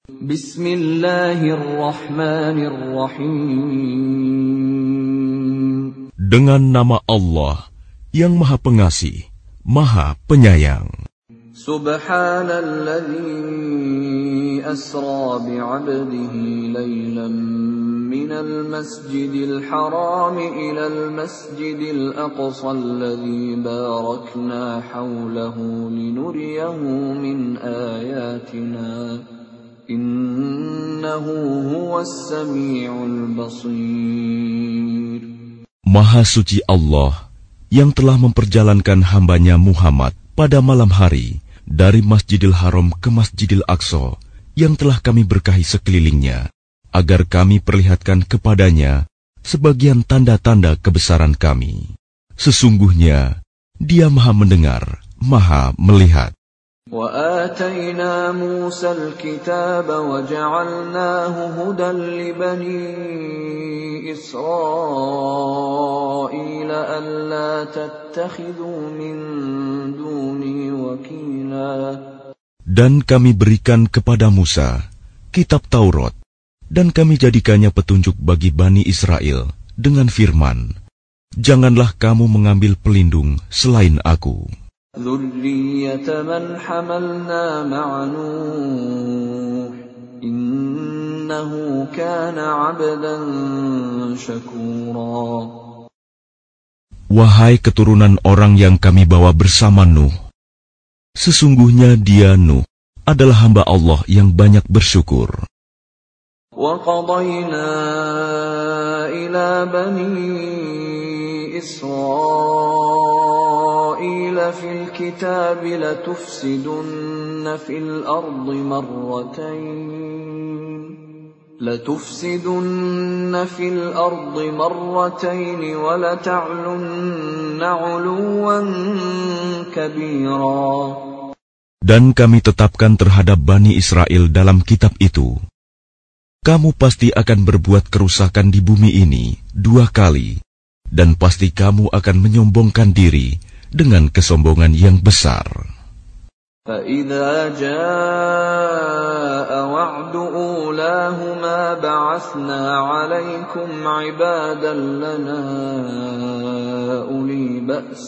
Bismillahirrahmanirrahim. Dengan nama Allah yang Maha Pengasih, Maha Penyayang. Subhanalladzi asra bi'abdihi laylan minal masjidil haram ilal masjidil aqsa alladzi barakna hawlahu linuriyahu min ayatina innahu huwas sami'ul basir. Maha suci Allah yang telah memperjalankan hambanya Muhammad pada malam hari dari Masjidil Haram ke Masjidil Aqsa yang telah kami berkahi sekelilingnya, agar kami perlihatkan kepadanya sebagian tanda-tanda kebesaran kami. Sesungguhnya Dia Maha Mendengar, Maha Melihat. وَآتَيْنَا مُوسَى الْكِتَابَ وَجَعَلْنَاهُ هُدًى لِبَنِي إِسْرَائِيلَ أَلَّا تَتَّخِذُوا مِن دُونِي وَكِيلًا. Dan kami berikan kepada Musa kitab Taurat, dan kami jadikannya petunjuk bagi Bani Israel dengan firman, janganlah kamu mengambil pelindung selain aku. ذُرِّيَّةَ مَنْ حَمَلْنَا مَعَ نُوحٍ إِنَّهُ كَانَ عَبْدًا شَكُورًا. Wahai keturunan orang yang kami bawa bersama Nuh, sesungguhnya dia Nuh adalah hamba Allah yang banyak bersyukur. وَقَضَيْنَا إِلَى بَنِي إِسْرَائِيلَ فِي الْكِتَابِ لَتُفْسِدُنَّ فِي الْأَرْضِ مَرَّتَيْنِ وَلَتَعْلُنَّ عُلُوًّا كَبِيرًا. Dan kami tetapkan terhadap Bani Israel dalam kitab itu, kamu pasti akan berbuat kerusakan di bumi ini 2 kali, dan pasti kamu akan menyombongkan diri dengan kesombongan yang besar. فَإِذَا جَاءَ وَعْدُ أُولَاهُمَا بَعَثْنَا عَلَيْكُمْ عِبَادًا لَنَا أُولِي بَأْسٍ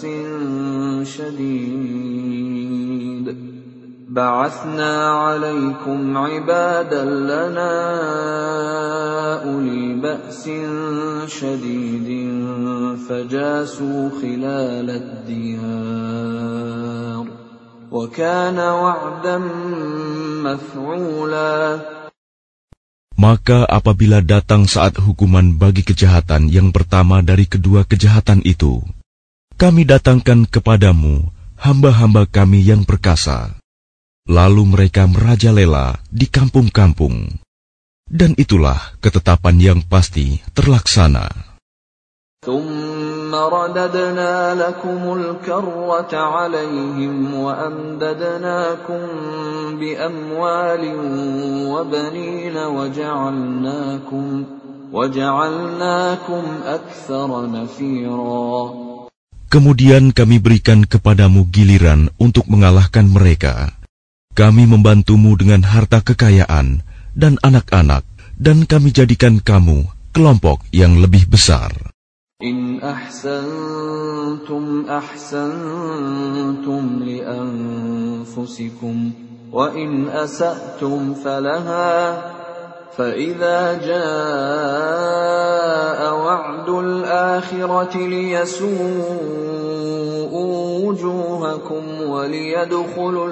شَدِيدٍ فَجَاسُوا خِلَالَ الدِّيَارِ وَكَانَ وَعْدًا مَفْعُولًا. Maka apabila datang saat hukuman bagi kejahatan yang pertama dari kedua kejahatan itu, kami datangkan kepadamu hamba-hamba kami yang perkasa. Lalu mereka merajalela di kampung-kampung. Dan itulah ketetapan yang pasti terlaksana. ثُمَّ رَدَدْنَا لَكُمُ الْكَرَّةَ عَلَيْهِمْ وَأَمْدَدْنَاكُمْ بِأَمْوَالٍ وَبَنِينَ وَجَعَلْنَاكُمْ أَكْثَرَ نَفِيرًا. Kemudian kami berikan kepadamu giliran untuk mengalahkan mereka. Kami membantumu dengan harta kekayaan dan anak-anak, dan kami jadikan kamu kelompok yang lebih besar. إِنْ أَحْسَنْتُمْ أَحْسَنْتُمْ لِأَنفُسِكُمْ وَإِنْ أَسَأْتُمْ فَلَهَا فَإِذَا جَاءَ وَعْدُ الْآخِرَةِ لِيَسُوءُوا وُجُوهَكُمْ وَلِيَدْخُلُوا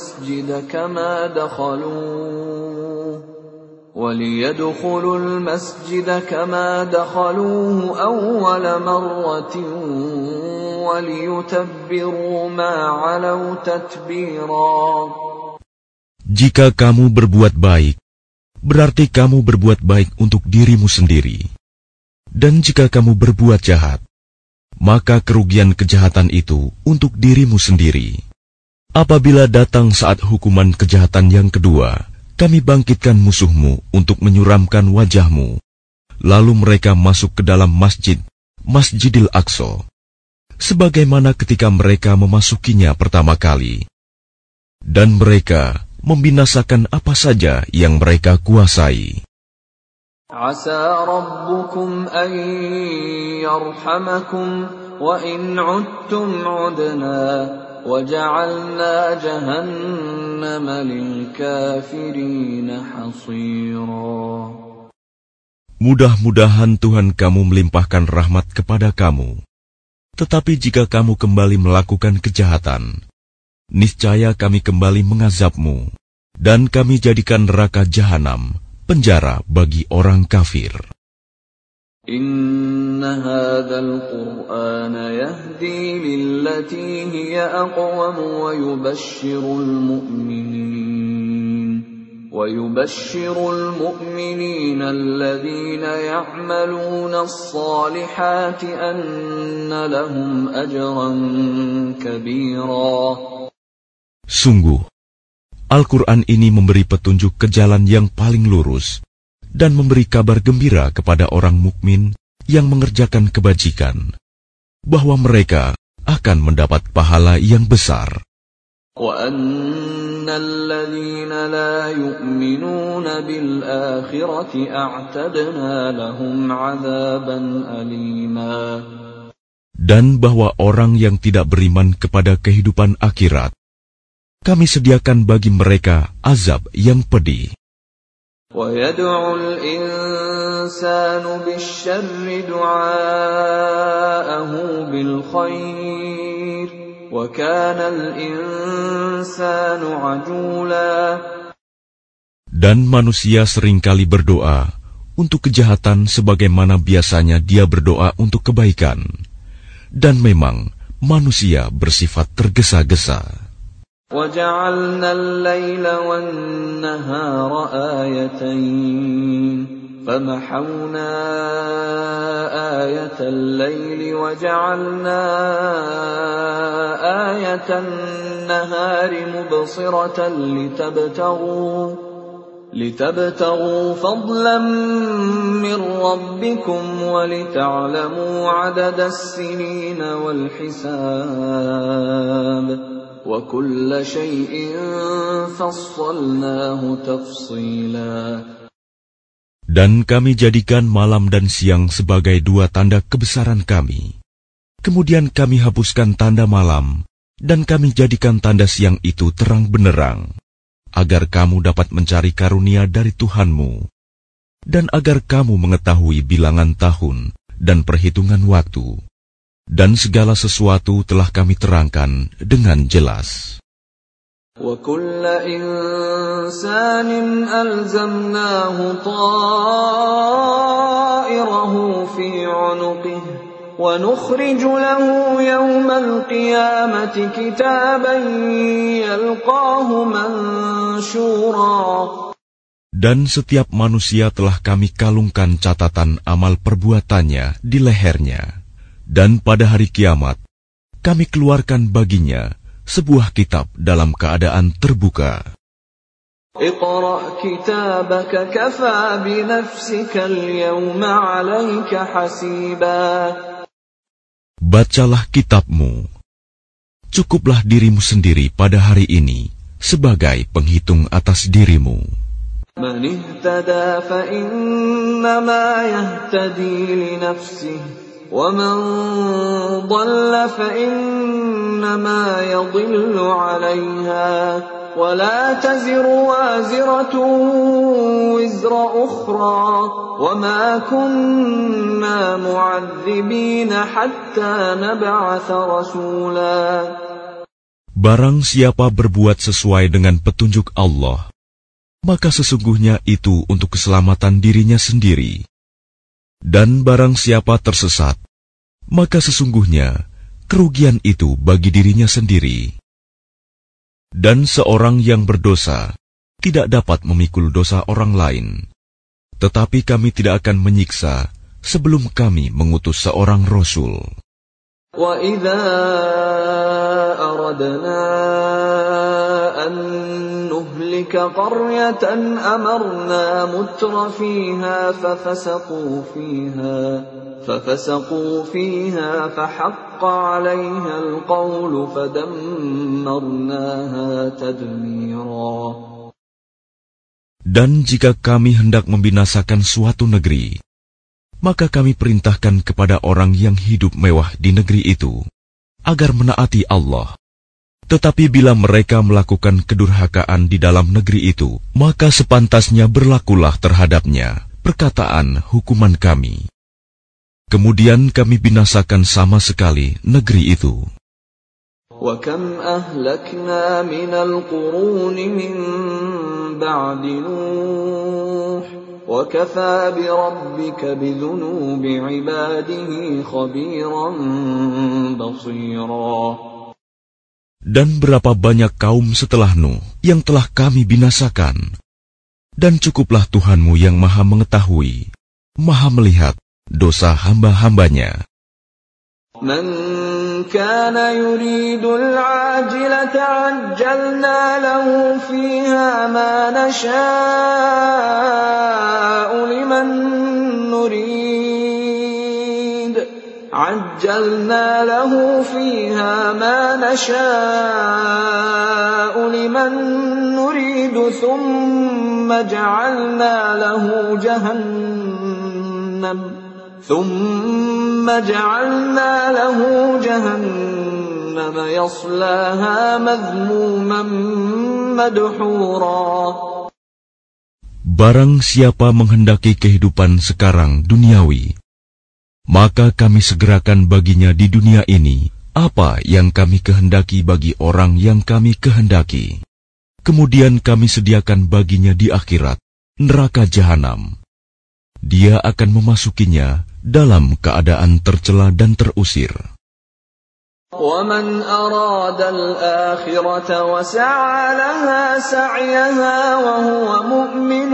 الْمَسْجِدَ كَمَا دَخَلُوهُ أَوَّلَ مَرَّةٍ وَلِيُتَبِّرُوا مَا عَلَوْا تَتْبِيرًا. Jika kamu berbuat baik, berarti kamu berbuat baik untuk dirimu sendiri. Dan jika kamu berbuat jahat, maka kerugian kejahatan itu untuk dirimu sendiri. Apabila datang saat hukuman kejahatan yang kedua, kami bangkitkan musuhmu untuk menyuramkan wajahmu. Lalu mereka masuk ke dalam Masjidil Aqsa, sebagaimana ketika mereka memasukinya pertama kali. Dan mereka membinasakan apa saja yang mereka kuasai. Asa rabbukum an yarhamakum wa in 'udtum 'udna wa ja'alna jahannama lil kafirin hasira. Mudah-mudahan Tuhan kamu melimpahkan rahmat kepada kamu. Tetapi jika kamu kembali melakukan kejahatan, niscaya kami kembali mengazabmu, dan kami jadikan neraka jahanam penjara bagi orang kafir. Inna hadzal Qur'ana yahdi lillati hiya aqwam wa yubashshirul mu'minina alladhina ya'maluna as-salihati anna lahum ajran kabira. Sungguh, Al-Quran ini memberi petunjuk ke jalan yang paling lurus dan memberi kabar gembira kepada orang mukmin yang mengerjakan kebajikan, bahwa mereka akan mendapat pahala yang besar. وَأَنَّ الَّذِينَ لَا يُؤْمِنُونَ بِالْآخِرَةِ أَعْتَدْنَا لَهُمْ عَذَابًا أَلِيمًا. Dan bahwa orang yang tidak beriman kepada kehidupan akhirat, kami sediakan bagi mereka azab yang pedih. وَيَدْعُ الْإِنسَانُ بِالشَّرِّ دُعَاءَهُ بِالْخَيْرِ وَكَانَ الْإِنسَانُ عَجُولًا. Dan manusia seringkali berdoa untuk kejahatan sebagaimana biasanya dia berdoa untuk kebaikan. Dan memang manusia bersifat tergesa-gesa. وَجَعَلْنَا اللَّيْلَ وَالنَّهَارَ آيَتَيْنِ فَمَحَوْنَا آيَةَ اللَّيْلِ وَجَعَلْنَا آيَةَ النَّهَارِ مُبْصِرَةً لِتَبْتَغُوا فَضْلًا مِّن رَّبِّكُمْ وَلِتَعْلَمُوا عَدَدَ السِّنِينَ وَالْحِسَابَ وَكُلَّ شَيْءٍ فَصَّلْنَاهُ تَفْصِيلًا. Dan kami jadikan malam dan siang sebagai dua tanda kebesaran kami. Kemudian kami hapuskan tanda malam, dan kami jadikan tanda siang itu terang benderang, agar kamu dapat mencari karunia dari Tuhanmu, dan agar kamu mengetahui bilangan tahun dan perhitungan waktu. Dan segala sesuatu telah kami terangkan dengan jelas. وَكُلَّ إِنسَانٍ أَلْزَمْنَاهُ طَائِرَهُ فِي عُنُقِهِ وَنُخْرِجُ لَهُ يَوْمَ الْقِيَامَةِ كِتَابًا يَلْقَاهُ مَنشُورًا. Dan setiap manusia telah kami kalungkan catatan amal perbuatannya di lehernya. Dan pada hari kiamat, kami keluarkan baginya sebuah kitab dalam keadaan terbuka. اقرأ كتابك كفى بنفسك اليوم عليك حسيبا. Bacalah kitabmu. Cukuplah dirimu sendiri pada hari ini sebagai penghitung atas dirimu. من اهتدى فإنما يهتدي لنفسه ومن ضل فإنما يضل عليها ولا تزر وازرة وزر أخرى وما كنا معذبين حتى نبعث رسولا. Barang siapa berbuat sesuai dengan petunjuk Allah, maka sesungguhnya itu untuk keselamatan dirinya sendiri. Dan barang siapa tersesat, maka sesungguhnya kerugian itu bagi dirinya sendiri. Dan seorang yang berdosa tidak dapat memikul dosa orang lain. Tetapi kami tidak akan menyiksa sebelum kami mengutus seorang Rasul. وَإِذَا أَرَدْنَا أَن نُّهْلِكَ قَرْيَةً أَمَرْنَا مُتْرَ فِيهَا فَفَسَقُوا فِيهَا فَحَقَّ عَلَيْهَا الْقَوْلُ فَدَمَّرْنَاهَا تَدْمِيرًا. Dan jika kami hendak membinasakan suatu negeri, maka kami perintahkan kepada orang yang hidup mewah di negeri itu, agar menaati Allah. Tetapi bila mereka melakukan kedurhakaan di dalam negeri itu, maka sepantasnya berlakulah terhadapnya perkataan hukuman kami. Kemudian kami binasakan sama sekali negeri itu. وَكَمْ أَهْلَكْنَا مِنَ الْقُرُونِ مِنْ بَعْدِ نُوحٍ وَكَفَى بِرَبِّكَ بِذُنُوبِ عِبَادِهِ خَبِيرًا بَصِيرًا. Dan berapa banyak kaum setelah Nuh yang telah kami binasakan. Dan cukuplah Tuhanmu yang maha mengetahui, maha melihat dosa hamba-hambanya. مَنْ كَانَ يُرِيدُ الْعَاجِلَةَ عَجَّلْنَا لَهُ فِيهَا مَا نَشَاءُ لِمَنْ نُرِيدُ عَجَّلْنَا لَهُ فِيهَا مَا نَشَاءُ لِمَنْ نُرِيدُ ثُمَّ جَعَلْنَا له جهنم يصلاها مذموما مدحورا. Barang siapa menghendaki kehidupan sekarang duniawi, maka kami segerakan baginya di dunia ini apa yang kami kehendaki bagi orang yang kami kehendaki. Kemudian kami sediakan baginya di akhirat neraka jahanam. Dia akan memasukinya dalam keadaan tercela dan terusir. وَمَنْ أَرَادَ الْآخِرَةَ وَسَعَى لَهَا سَعْيَهَا وَهُوَ مُؤْمِنٌ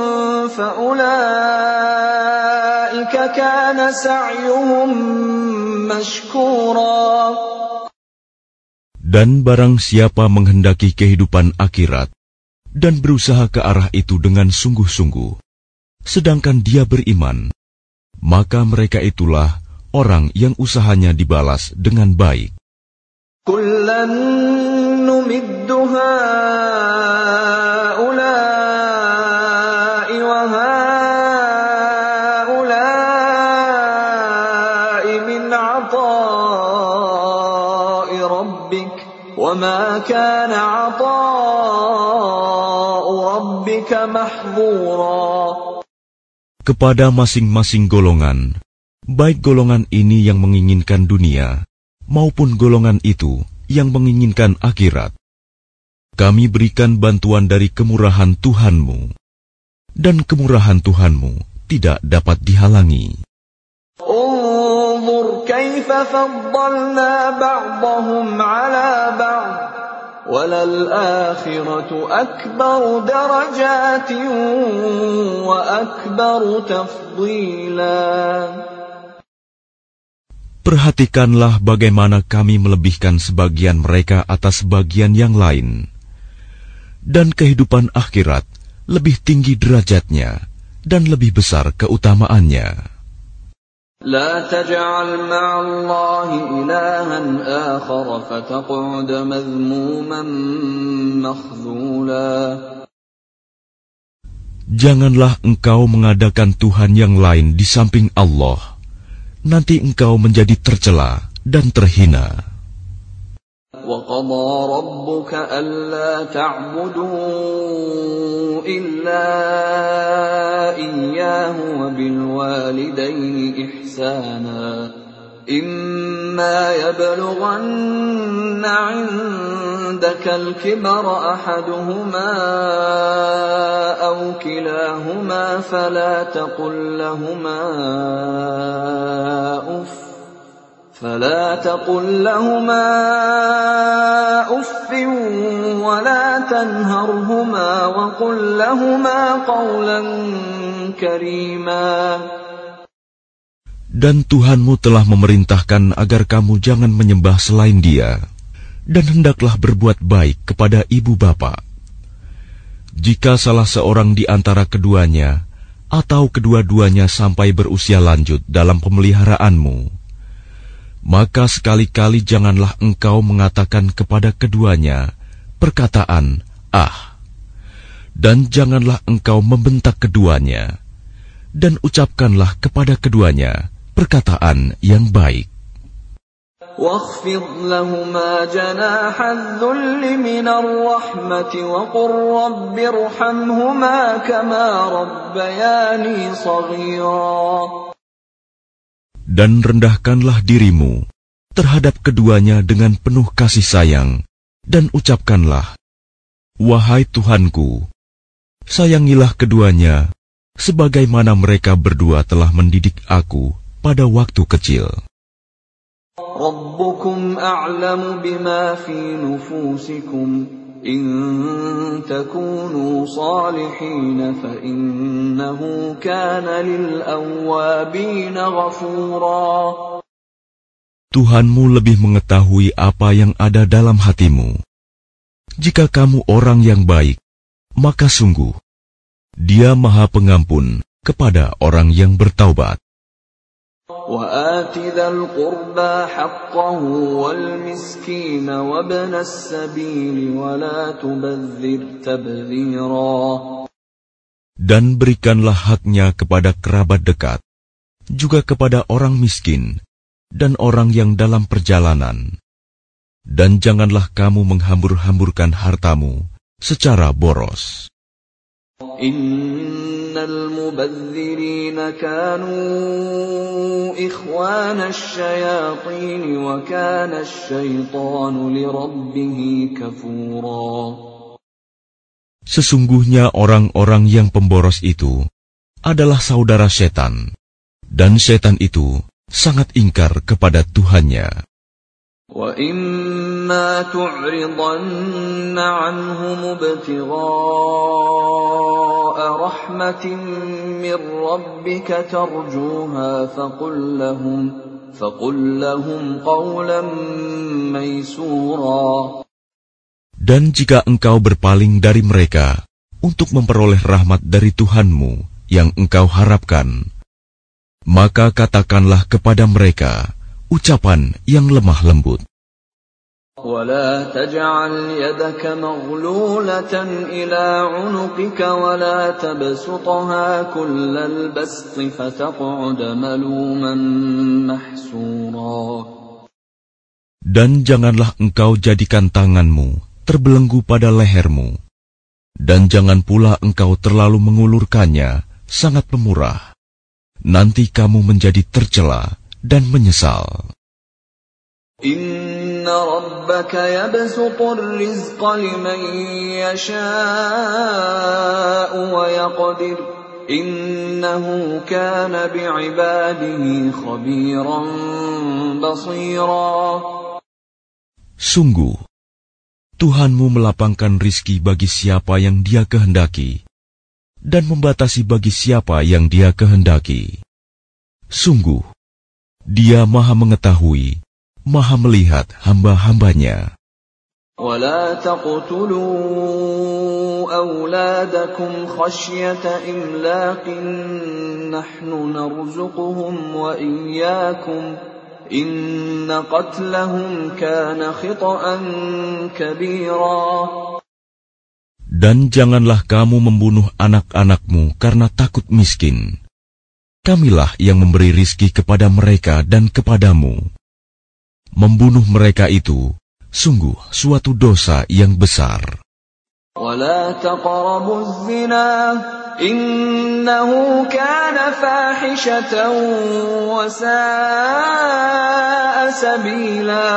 فَأُولَئِكَ كَانَ سَعْيُهُمْ مَشْكُورًا. Dan barang siapa menghendaki kehidupan akhirat dan berusaha ke arah itu dengan sungguh-sungguh, sedangkan dia beriman, maka mereka itulah orang yang usahanya dibalas dengan baik. Kullan numiddu haula'i wa haula'i min 'ata'i rabbik wa ma kana 'ata'u rabbika mahdhura. Kepada masing-masing golongan, baik golongan ini yang menginginkan dunia, maupun golongan itu yang menginginkan akhirat, kami berikan bantuan dari kemurahan Tuhanmu, dan kemurahan Tuhanmu tidak dapat dihalangi. Unzur kaifa faddalna ba'dahum 'ala ba'd, walal akhiratu akbaru darajatin wa akbaru tafdila. Perhatikanlah bagaimana kami melebihkan sebagian mereka atas sebagian yang lain. Dan kehidupan akhirat lebih tinggi derajatnya dan lebih besar keutamaannya. La taj'al ma'allahi ilahan akhar fataq'ud madhmuman makhdhula. Janganlah engkau mengadakan Tuhan yang lain di samping Allah. Nanti engkau menjadi tercela dan terhina. وَقَضَى رَبُّكَ أَلَّا تَعْبُدُوا إِلَّا إِيَّاهُ وَبِالْوَالِدَيْنِ إِحْسَانًا إِمَّا يَبْلُغَنَّ عِندَكَ الْكِبَرَ أَحَدُهُمَا أَوْ كِلَاهُمَا فَلَا تقل لهما أف ولا تنهرهما وقل لهما قولا كريما. Dan Tuhanmu telah memerintahkan agar kamu jangan menyembah selain Dia, dan hendaklah berbuat baik kepada ibu bapa. Jika salah seorang di antara keduanya atau kedua-duanya sampai berusia lanjut dalam pemeliharaanmu, maka sekali-kali janganlah engkau mengatakan kepada keduanya perkataan "ah", Dan janganlah engkau membentak keduanya, dan ucapkanlah kepada keduanya perkataan yang baik. واخفض لهما جناح الذل من الرحمة وقل رب ارحمهما كما ربياني صغيرا. Dan rendahkanlah dirimu terhadap keduanya dengan penuh kasih sayang, dan ucapkanlah, wahai Tuhanku, sayangilah keduanya sebagaimana mereka berdua telah mendidik aku pada waktu kecil. ربكم أعلم بما في نفوسكم إن تكونوا صالحين فإنه كان للأوابين غفورا. Tuhanmu lebih mengetahui apa yang ada dalam hatimu. Jika kamu orang yang baik, maka sungguh Dia Maha Pengampun kepada orang yang bertaubat. وآت ذا القربى حقه والمسكين وابن السبيل ولا تبذر تبذيرا. Dan berikanlah haknya kepada kerabat dekat, juga kepada orang miskin dan orang yang dalam perjalanan. Dan janganlah kamu menghambur-hamburkan hartamu secara boros. Innal mubazzirina kanu ikhwana asyayatin wa kana asyaitanu lirabbih kafura. Sesungguhnya orang-orang yang pemboros itu adalah saudara setan, dan setan itu sangat ingkar kepada Tuhannya. وَإِمَّا تُعْرِضَنَّ عَنْهُمُ ابْتِغَاءَ رَحْمَةٍ مِّن رَّبِّكَ تَرْجُوهَا فَقُل لَّهُمْ قَوْلًا مَّيْسُورًا. Dan jika engkau berpaling dari mereka untuk memperoleh rahmat dari Tuhanmu yang engkau harapkan, maka katakanlah kepada mereka ucapan yang lemah lembut. وَلَا تَجْعَلْ يَدَكَ مَغْلُولَةً إِلَى عُنُقِكَ وَلَا تَبْسُطْهَا كُلَّ الْبَسْطِ فَتَقْعُدَ مَلُومًا مَحْسُورًا. Dan janganlah engkau jadikan tanganmu terbelenggu pada lehermu, dan jangan pula engkau terlalu mengulurkannya sangat pemurah. Nanti kamu menjadi tercela dan menyesal. Inna rabbaka yabsutur rizqa liman yasha'u wa yaqdir. Innahu kana bi'ibadihi khabiran basira. Sungguh, Tuhanmu melapangkan rizki bagi siapa yang Dia kehendaki, dan membatasi bagi siapa yang Dia kehendaki. Sungguh, Dia Maha mengetahui, Maha melihat hamba-hambanya. وَلَا تَقْتُلُوا أَوْلَادَكُمْ خَشْيَةَ إِمْلَاقٍ نَحْنُ نَرْزُقُهُمْ وَإِيَّاكُمْ إِنَّ قَتْلَهُمْ كَانَ خِطْئًا كَبِيرًا. Dan janganlah kamu membunuh anak-anakmu karena takut miskin. Kamilah yang memberi rizki kepada mereka dan kepadamu. Membunuh mereka itu sungguh suatu dosa yang besar. وَلَا تَقْرَبُوا الزِّنَا إِنَّهُ كَانَ فَاحِشَةً وَسَاءَ سَبِيلًا.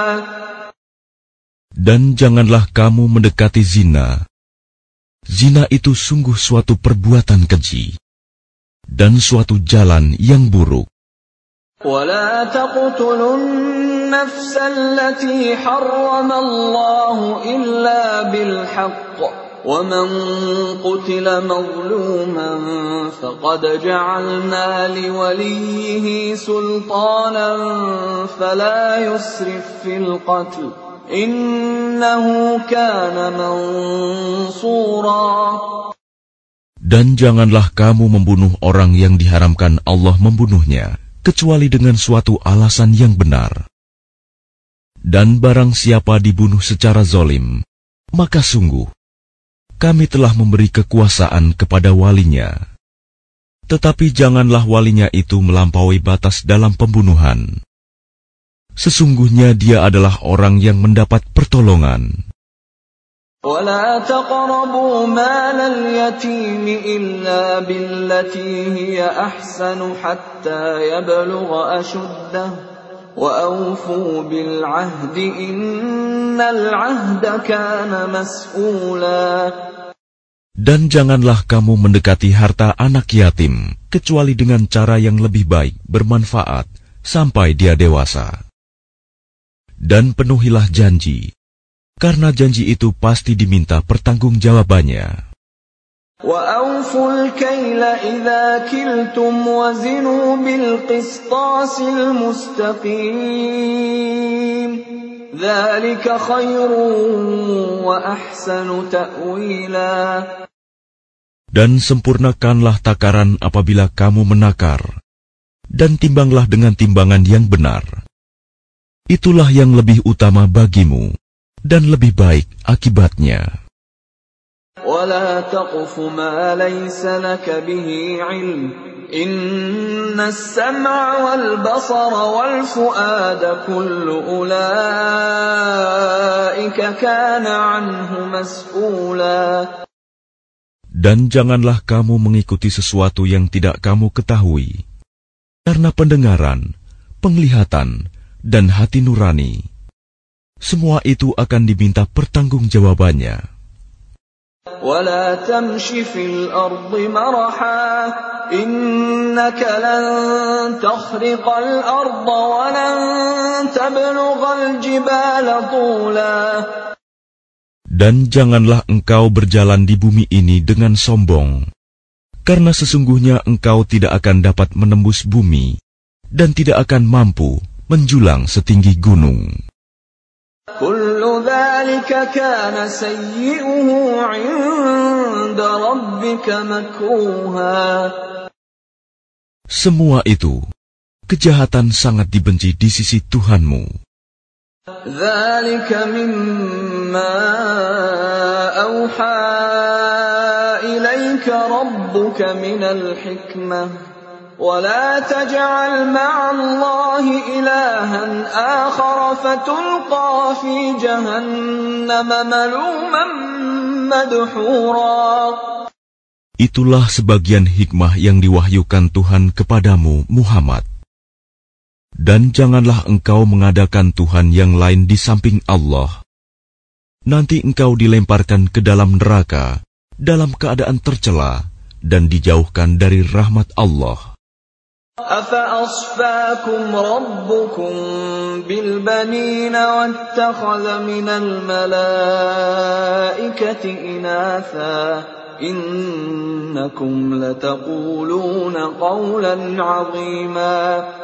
Dan janganlah kamu mendekati zina. Zina itu sungguh suatu perbuatan keji dan suatu jalan yang buruk. وَلَا تَقْتُلُوا النَّفْسَ الَّتِي حَرَّمَ اللَّهُ إِلَّا بِالْحَقِّ وَمَنْ قُتِلَ مَظْلُومًا فَقَدْ جَعَلْنَا لِوَلِيِّهِ سُلْطَانًا فَلَا يُسْرِفْ فِي الْقَتْلِ إِنَّهُ كَانَ مَنْصُورًا. Dan janganlah kamu membunuh orang yang diharamkan Allah membunuhnya, kecuali dengan suatu alasan yang benar. Dan barang siapa dibunuh secara zalim, maka sungguh kami telah memberi kekuasaan kepada walinya. Tetapi janganlah walinya itu melampaui batas dalam pembunuhan. Sesungguhnya dia adalah orang yang mendapat pertolongan. ولا تقربوا مال اليتيم إلا بالتي هي أحسن حتى يبلغ أشده وأوفوا بالعهد إن العهد كان مسؤولا. Dan janganlah kamu mendekati harta anak yatim kecuali dengan cara yang lebih baik, bermanfaat sampai dia dewasa. Dan penuhilah janji, karena janji itu pasti diminta pertanggungjawabannya. وَأَوْفُوا الْكَيْلَ إِذَا كِلْتُمْ وَزِنُوا بِالْقِسْطَاسِ الْمُسْتَقِيمِ ذَلِكَ خَيْرٌ وَأَحْسَنُ تَأْوِيلًا. Dan sempurnakanlah takaran apabila kamu menakar, dan timbanglah dengan timbangan yang benar. Itulah yang lebih utama bagimu, dan lebih baik akibatnya. وَلَا تَقْفُ مَا لَيْسَ لَكَ بِهِ عِلْمٌ إِنَّ السَّمْعَ وَالْبَصَرَ وَالْفُؤَادَ كُلُّ أُولَئِكَ كَانَ عَنْهُ مَسْئُولًا. Dan janganlah kamu mengikuti sesuatu yang tidak kamu ketahui, karena pendengaran, penglihatan, dan hati nurani, semua itu akan diminta pertanggungjawabannya. وَلَا تَمْشِ فِي الْأَرْضِ مَرَحًا إِنَّكَ لَن تَخْرِقَ الْأَرْضَ وَلَن تَبْلُغَ الْجِبَالَ طُولًا. Dan janganlah engkau berjalan di bumi ini dengan sombong, karena sesungguhnya engkau tidak akan dapat menembus bumi dan tidak akan mampu menjulang setinggi gunung. كل ذلك كان سيئه عند ربك مكروها. Semua itu, kejahatan sangat dibenci di sisi Tuhanmu. ذلك مما أوحى إليك ربك من الحكمة ولا تجعل مع الله إلها آخر فتلقى في جهنم ملوما مدحورا. Itulah sebagian hikmah yang diwahyukan Tuhan kepadamu, Muhammad. Dan janganlah engkau mengadakan Tuhan yang lain di samping Allah. Nanti engkau dilemparkan ke dalam neraka dalam keadaan tercela dan dijauhkan dari rahmat Allah. أَفَأَصْفَاكُمْ رَبُّكُمْ بِالْبَنِينَ وَاتَّخَذَ مِنَ الْمَلَائِكَةِ إِنَاثًا إِنَّكُمْ لَتَقُولُونَ قَوْلًا عَظِيمًا.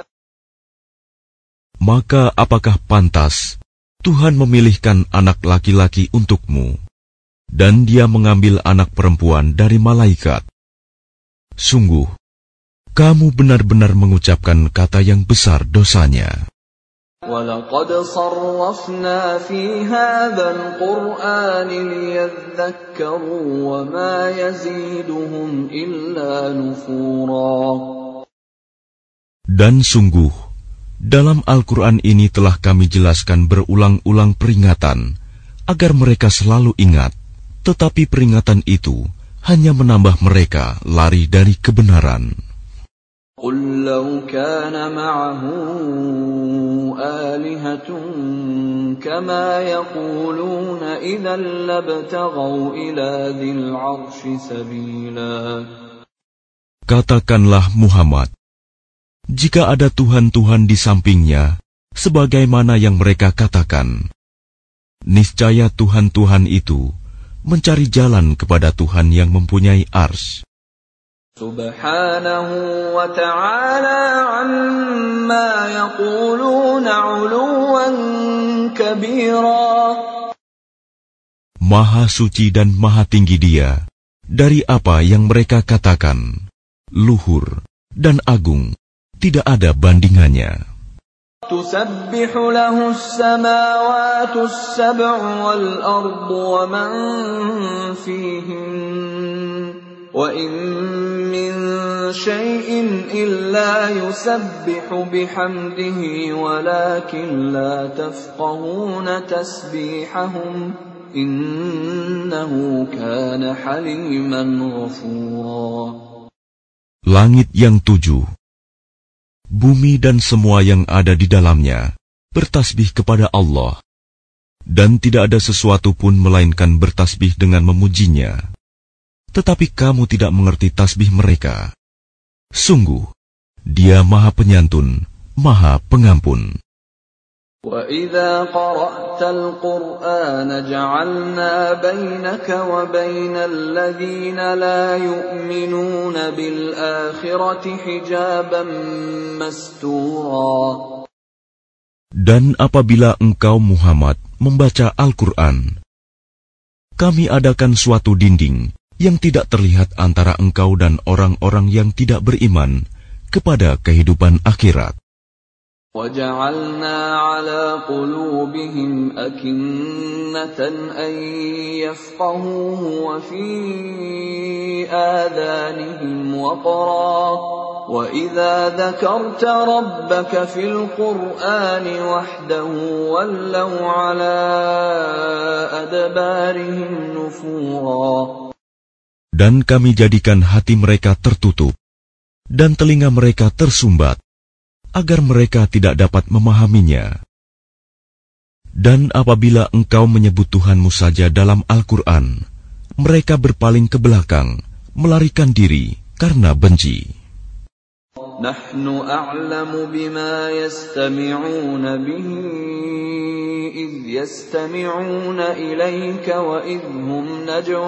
Maka apakah pantas Tuhan memilihkan anak laki-laki untukmu, dan Dia mengambil anak perempuan dari malaikat? Sungguh, kamu benar-benar mengucapkan kata yang besar dosanya. وَلَقَدْ صَرَّفْنَا فِي هَذَا الْقُرْآنِ لِيَذَّكَّرُوا وَمَا يَزِيدُهُمْ إِلَّا نُفُورًا. Dan sungguh, dalam Al-Quran ini telah kami jelaskan berulang-ulang peringatan, agar mereka selalu ingat, tetapi peringatan itu hanya menambah mereka lari dari kebenaran. قُلْ لَوْ كَانَ مَعَهُ آلِهَةٌ كَمَا يَقُولُونَ إِذًا لَابْتَغَوْا إِلَى ذِي الْعَرْشِ سَبِيلًا. Katakanlah Muhammad, jika ada Tuhan-Tuhan di sampingnya, sebagaimana yang mereka katakan, niscaya Tuhan-Tuhan itu mencari jalan kepada Tuhan yang mempunyai ars. Subhanahu wa ta'ala amma yaquluna 'uluwan kabira. Maha suci dan maha tinggi Dia dari apa yang mereka katakan, luhur dan agung, tidak ada bandingannya. تسبح له السماوات السبع والأرض ومن فيهن وإن من شيء إلا يسبح بحمده ولكن لا تفقهون تسبيحهم إنه كان حليما غفورا. Langit yang 7, bumi dan semua yang ada di dalamnya bertasbih kepada Allah, dan tidak ada sesuatu pun melainkan bertasbih dengan memujinya. Tetapi kamu tidak mengerti tasbih mereka. Sungguh, Dia Maha Penyantun, Maha Pengampun. وَإِذَا قَرَأْتَ الْقُرْآنَ جَعَلْنَا بَيْنَكَ وَبَيْنَ الَّذِينَ لَا يُؤْمِنُونَ بِالْآخِرَةِ حِجَابًا مَسْتُورًا. Dan apabila engkau Muhammad membaca Al-Quran, kami adakan suatu dinding yang tidak terlihat antara engkau dan orang-orang yang tidak beriman kepada kehidupan akhirat. وَجَعَلْنَا عَلَى قُلُوبِهِمْ أَكِنَّةً أَن يَفْقَهُوهُ وَفِي آذَانِهِمْ وَقْرًا وَإِذَا ذَكَرْتَ رَبَّكَ فِي الْقُرْآنِ وَحْدَهُ وَلَّوْا عَلَى أَدْبَارِهِمْ نُفُورًا. Dan kami jadikan hati mereka tertutup dan telinga mereka tersumbat, agar mereka tidak dapat memahaminya. Dan apabila engkau menyebut Tuhanmu saja dalam Al-Quran, mereka berpaling ke belakang, melarikan diri karena benci. Nahnu a'lamu bima yastami'una bihi idh yastami'una ilayka wa idhum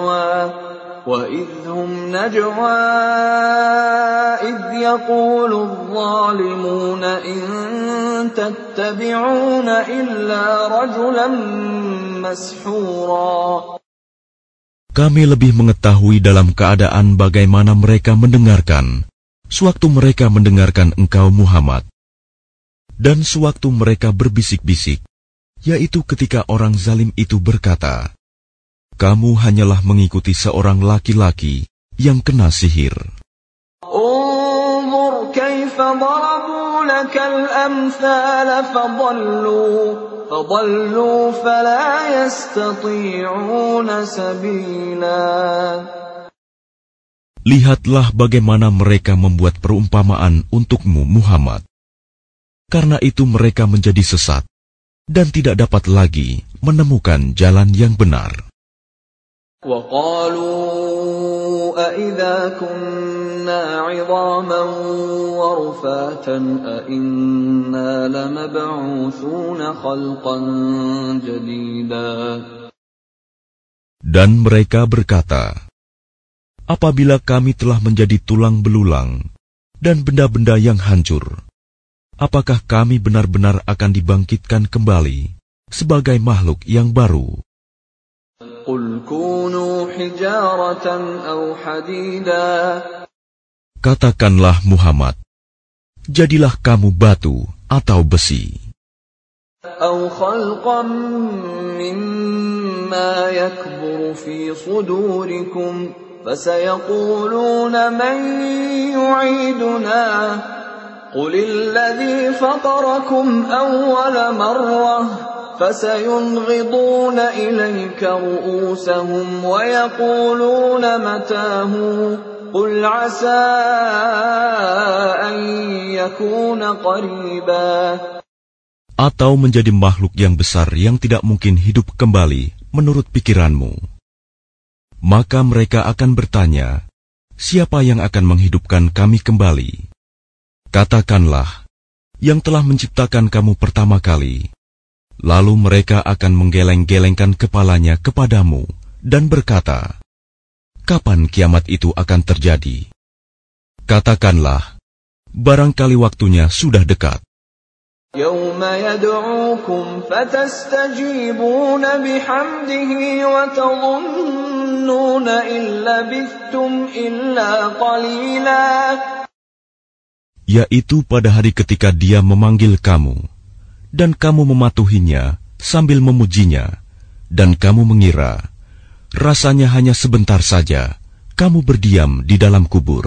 najwa إذ يقول الظالمون إن تتبعون إلا رجلا مسحورا. Kami lebih mengetahui dalam keadaan bagaimana mereka mendengarkan, sewaktu mereka mendengarkan engkau Muhammad, dan sewaktu mereka berbisik-bisik, yaitu ketika orang zalim itu berkata, kamu hanyalah mengikuti seorang laki-laki yang kena sihir. انظر كيف ضربوا لك الأمثال فضلوا فلا يستطيعون سبيلا. Lihatlah bagaimana mereka membuat perumpamaan untukmu Muhammad. Karena itu mereka menjadi sesat dan tidak dapat lagi menemukan jalan yang benar. وَقَالُوا أَإِذَا كُنَّا عِظَامًا وَرُفَاتًا أَإِنَّا لَمَبْعُوثُونَ خَلْقًا جَدِيدًا. Dan mereka berkata, apabila kami telah menjadi tulang belulang dan benda-benda yang hancur, apakah kami benar-benar akan dibangkitkan kembali sebagai makhluk yang baru? قُلْ كُونُوا حِجَارَةً أَوْ حَدِيدًا. Katakanlah Muhammad, jadilah kamu batu atau besi. أَوْ خَلْقًا مِّمَّا يَكْبُرُ فِي صُدُورِكُمْ فَسَيَقُولُونَ مَن يُعِيدُنَا قُلِ الَّذِي فَطَرَكُمْ أَوَّلَ مَرَّةٍ فَسَيُنْغِضُونَ إِلَيْكَ رُؤُوسَهُمْ وَيَقُولُونَ مَتَىٰ قُلْ عَسَىٰ أَن يَكُونَ قَرِيبًا. Atau menjadi makhluk yang besar yang tidak mungkin hidup kembali menurut pikiranmu. Maka mereka akan bertanya, siapa yang akan menghidupkan kami kembali? Katakanlah, yang telah menciptakan kamu pertama kali. Lalu mereka akan menggeleng-gelengkan kepalanya kepadamu dan berkata, kapan kiamat itu akan terjadi? Katakanlah, barangkali waktunya sudah dekat. يَوْمَ يَدْعُوكُمْ فَتَسْتَجِيبُونَ بِحَمْدِهِ وَتَظُنُّونَ إِن لَّبِثْتُمْ إِلَّا قَلِيلًا. Yaitu pada hari ketika Dia memanggil kamu, dan kamu mematuhinya sambil memujinya, dan kamu mengira rasanya hanya sebentar saja kamu berdiam di dalam kubur.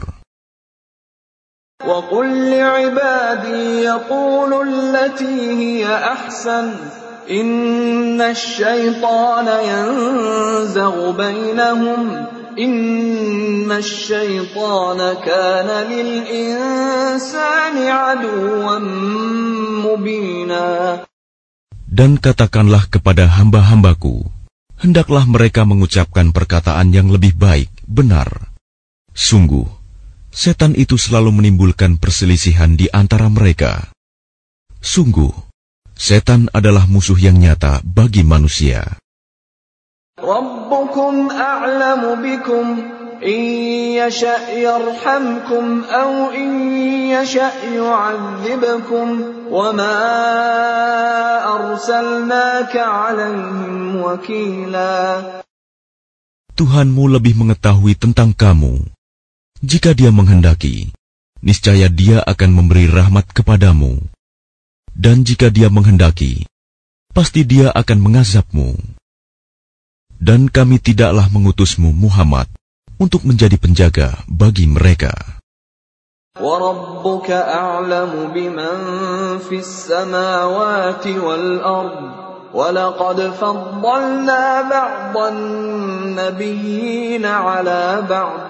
وَقُلْ لِعِبَادِي يَقُولُوا الَّتِي هِيَ أَحْسَنُ إِنَّ الشَّيْطَانَ يَنزَغُ بَيْنَهُمْ إِنَّ الشَّيْطَانَ كَانَ لِلْإِنسَانِ عَدُوًّا مُبِينًا. Dan katakanlah kepada hamba-hambaku, hendaklah mereka mengucapkan perkataan yang lebih baik, benar. Sungguh, setan itu selalu menimbulkan perselisihan di antara mereka. Sungguh, setan adalah musuh yang nyata bagi manusia. رَبُّكُمْ أَعْلَمُ بِكُمْ إِنْ يَشَأْ يَرْحَمْكُمْ أَوْ إِنْ يَشَأْ يُعَذِّبْكُمْ وَمَا أَرْسَلْنَاكَ عَلَيْهِمْ وَكِيلًا. Tuhanmu lebih mengetahui tentang kamu. Jika Dia menghendaki, niscaya Dia akan memberi rahmat kepadamu. Dan jika Dia menghendaki, pasti Dia akan mengazabmu. Dan kami tidaklah mengutusmu, Muhammad, untuk menjadi penjaga bagi mereka. وَرَبُّكَ أَعْلَمُ بِمَنْ فِي السَّمَاوَاتِ وَالْأَرْضِ وَلَقَدْ فَضَّلْنَا بَعْضَ النَّبِيِّينَ عَلَى بَعْضٍ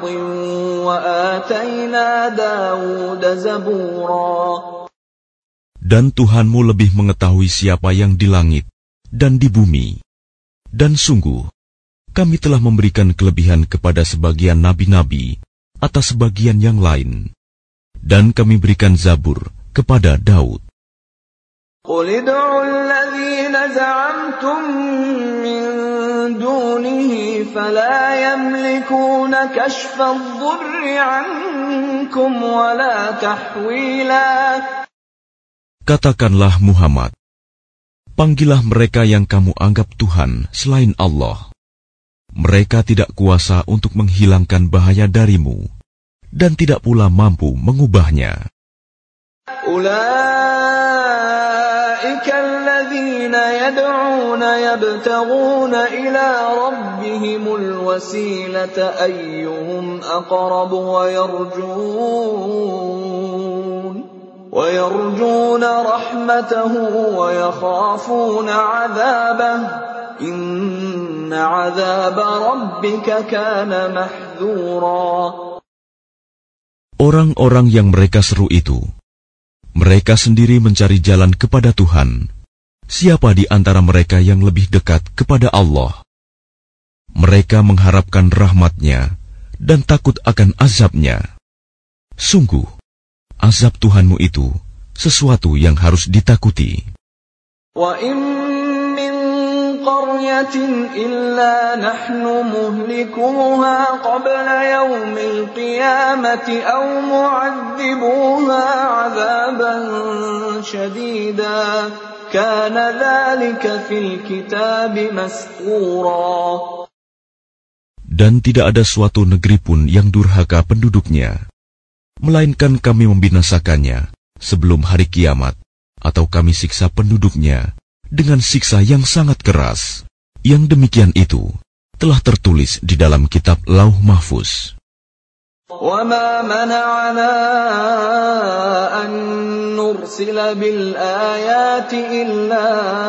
وَآتَيْنَا دَاوُودَ زَبُورًا. Dan Tuhanmu lebih mengetahui siapa yang di langit dan di bumi. Dan sungguh, kami telah memberikan kelebihan kepada sebagian nabi-nabi atas sebagian yang lain. Dan kami berikan Zabur kepada Daud. قُلِ ادْعُوا الَّذِينَ زَعَمْتُم مِّن دُونِهِ فَلَا يَمْلِكُونَ كَشْفَ الضُّرِّ عَنكُمْ وَلَا تَحْوِيلًا. Katakanlah Muhammad, panggillah mereka yang kamu anggap Tuhan selain Allah. Mereka tidak kuasa untuk menghilangkan bahaya darimu, dan tidak pula mampu mengubahnya. أُولَئِكَ الَّذِينَ يَدْعُونَ يَبْتَغُونَ إِلَى رَبِّهِمُ الْوَسِيلَةَ أَيُّهُمْ أَقْرَبُ وَيَرْجُونَ رَحْمَتَهُ وَيَخَافُونَ عَذَابَهُ إِنَّ عَذَابَ رَبِّكَ كَانَ مَحْذُورًا. Orang-orang yang mereka seru itu, mereka sendiri mencari jalan kepada Tuhan. Siapa di antara mereka yang lebih dekat kepada Allah? Mereka mengharapkan rahmat-Nya dan takut akan azab-Nya. Sungguh, azab Tuhanmu itu sesuatu yang harus ditakuti. وَإِن مِّن قَرْيَةٍ إِلَّا نَحْنُ مُهْلِكُوهَا قَبْلَ يَوْمِ الْقِيَامَةِ أَوْ مُعَذِّبُوهَا عَذَابًا شَدِيدًا كَانَ ذَلِكَ فِي الْكِتَابِ مَسْطُورًا. Dan tidak ada suatu negeri pun yang durhaka penduduknya, melainkan kami membinasakannya sebelum hari kiamat, atau kami siksa penduduknya dengan siksa yang sangat keras. Yang demikian itu telah tertulis di dalam kitab Lauh Mahfuz. وَمَا مَنَعَنَا أَن نُّرْسِلَ بِالْآيَاتِ إِلَّا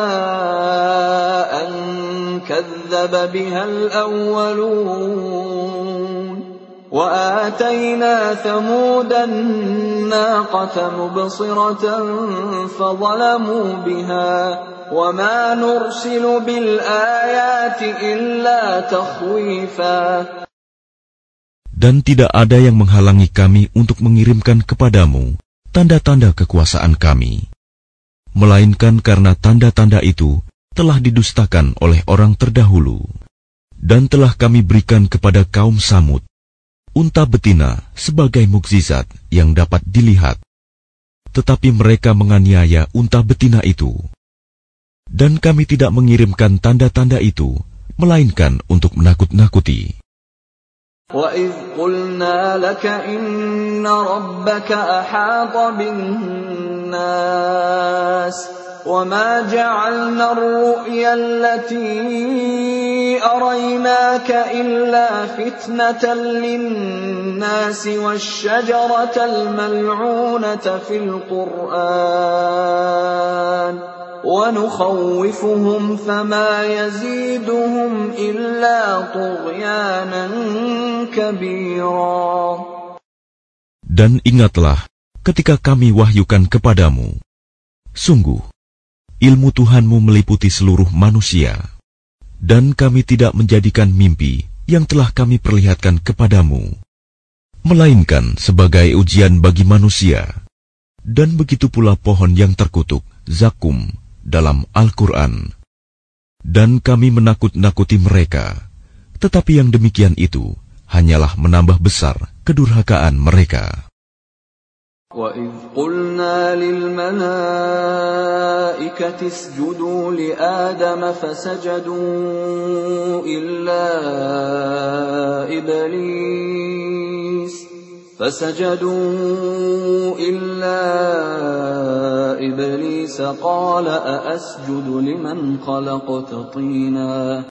أَن كَذَّبَ بِهَا الْأَوَّلُونَ وَآتَيْنَا ثَمُودَ النَّاقَةَ مُبْصِرَةً فَظَلَمُوا بِهَا وَمَا نُرْسِلُ بِالْآيَاتِ إِلَّا تَخْوِيفًا. Dan tidak ada yang menghalangi kami untuk mengirimkan kepadamu tanda-tanda kekuasaan kami, melainkan karena tanda-tanda itu telah didustakan oleh orang terdahulu. Dan telah kami berikan kepada kaum Samud unta betina sebagai mukjizat yang dapat dilihat, tetapi mereka menganiaya unta betina itu. Dan kami tidak mengirimkan tanda-tanda itu, melainkan untuk menakut-nakuti. وَإِذْ قُلْنَا لَكَ إِنَّ رَبَّكَ أَحَاطَ بِالنَّاسِ وما جعلنا الرؤيا التي أريناك إلا فتنة للناس والشجرة الملعونة في القرآن ونخوفهم فما يزيدهم إلا طغيانا كبيرا. Dan ingatlah ketika kami wahyukan kepadamu, sungguh ilmu Tuhanmu meliputi seluruh manusia, dan kami tidak menjadikan mimpi yang telah kami perlihatkan kepadamu, melainkan sebagai ujian bagi manusia. Dan begitu pula pohon yang terkutuk, zakum, dalam Al-Quran. Dan kami menakut-nakuti mereka, tetapi yang demikian itu hanyalah menambah besar kedurhakaan mereka. وَإِذْ قُلْنَا لِلْمَلَائِكَةِ اسْجُدُوا لِآدَمَ فَسَجَدُوا إِلَّا إِبْلِيسَ قَالَ أَأَسْجُدُ لِمَنْ خَلَقْتَ طِينًا.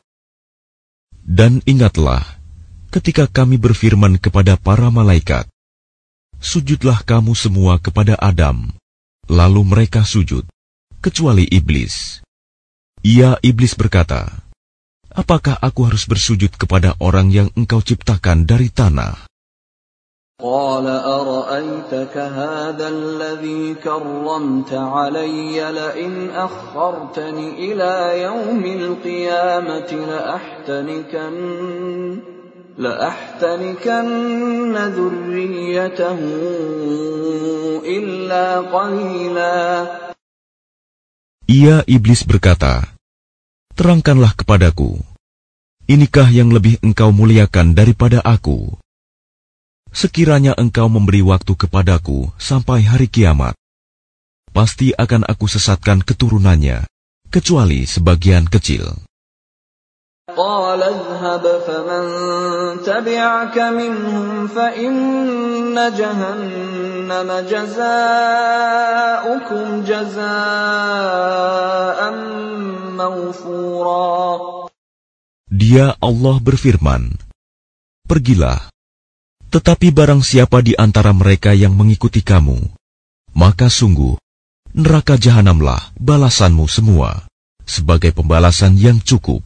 Dan ingatlah ketika kami berfirman kepada para malaikat, sujudlah kamu semua kepada Adam. Lalu mereka sujud, kecuali iblis. Iblis berkata, apakah aku harus bersujud kepada orang yang engkau ciptakan dari tanah? قال أرأيتك هذا الذي كرمت علي لئن أخرتني إلى يوم القيامة لأحتنكن ذريته إلا قليلا. Iblis berkata, terangkanlah kepadaku, inikah yang lebih engkau muliakan daripada aku? Sekiranya engkau memberi waktu kepadaku sampai hari kiamat, pasti akan aku sesatkan keturunannya, kecuali sebagian kecil. قال اذهب فمن تبعك منهم فإن جهنم جزاؤكم جزاء موفورا. Dia Allah berfirman, pergilah, tetapi barang siapa di antara mereka yang mengikuti kamu, maka sungguh neraka jahanamlah balasanmu semua, sebagai pembalasan yang cukup.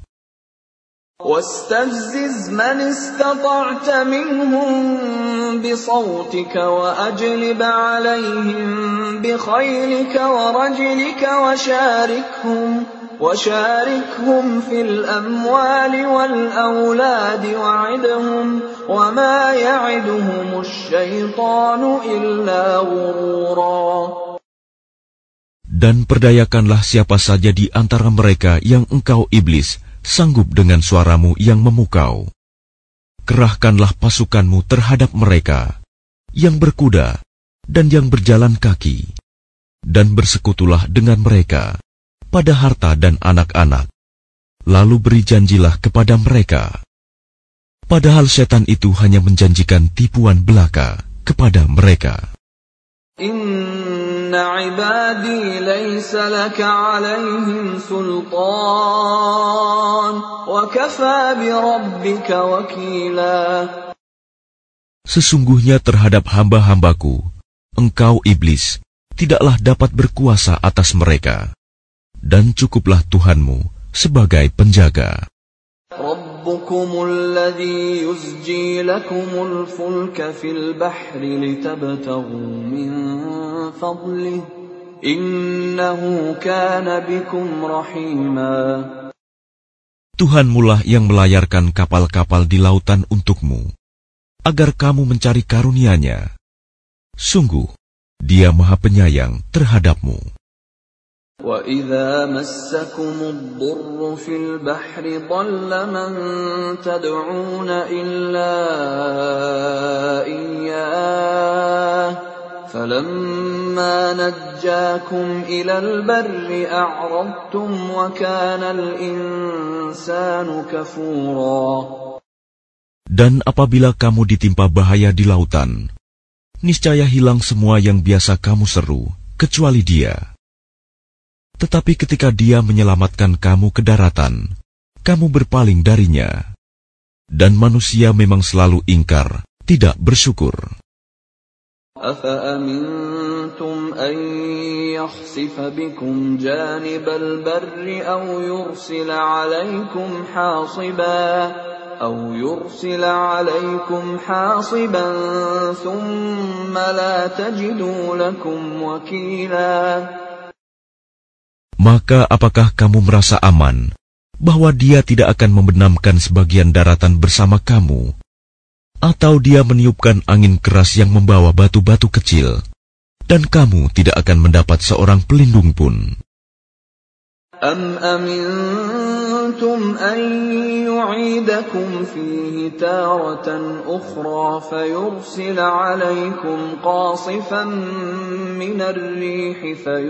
واستفزز من استطعت منهم بصوتك وأجلب عليهم بخيلك ورجلك وشاركهم في الأموال والأولاد وعدهم وما يعدهم الشيطان إلا غرورا. Dan perdayakanlah siapa saja di antara mereka yang engkau iblis sanggup dengan suaramu yang memukau. Kerahkanlah pasukanmu terhadap mereka, yang berkuda dan yang berjalan kaki, dan bersekutulah dengan mereka pada harta dan anak-anak. Lalu beri janjilah kepada mereka. Padahal setan itu hanya menjanjikan tipuan belaka kepada mereka. Inna ibadi laysa laka alaihim sultan wa kafa bi rabbika wakila. Sesungguhnya terhadap hamba-hambaku, engkau iblis tidaklah dapat berkuasa atas mereka, dan cukuplah Tuhanmu sebagai penjaga. Rabbukumul ladzi yusji lakumul fulka fil bahri litabtaghu min fadlihi innahu kana bikum rahima. Tuhanmulah yang melayarkan kapal-kapal di lautan untukmu, agar kamu mencari karunia-Nya. Sungguh, Dia Maha Penyayang terhadapmu. وَإِذَا مَسَّكُمُ الضُّرُّ فِي الْبَحْرِ ضَلَّ مَن تَدْعُونَ إِلَّا إِيَّاهُ فَلَمَّا نَجَّاكُمْ إِلَى الْبَرِّ أَعْرَضْتُمْ وَكَانَ الْإِنسَانُ كَفُورًا. Dan apabila kamu ditimpa bahaya di lautan, niscaya hilang semua yang biasa kamu seru, kecuali Dia. Tetapi ketika Dia menyelamatkan kamu ke daratan, kamu berpaling darinya. Dan manusia memang selalu ingkar, tidak bersyukur. أَفَأَمِنْتُمْ أَنْ يَخْسِفَ بِكُمْ جَانِبَ الْبَرِّ أَوْ يُرْسِلَ عَلَيْكُمْ حَاصِبًا ثُمَّ لَا تَجِدُوا لَكُمْ وَكِيلًا. Maka apakah kamu merasa aman bahwa Dia tidak akan membenamkan sebagian daratan bersama kamu, atau Dia meniupkan angin keras yang membawa batu-batu kecil, dan kamu tidak akan mendapat seorang pelindung pun? أَمْ أَمِنْتُمْ أَنْ يُعِيدَكُمْ فِيهِ تَارَةً أُخْرَى فَيُرْسِلَ عَلَيْكُمْ قَاصِفًا مِنَ الرِّيحِ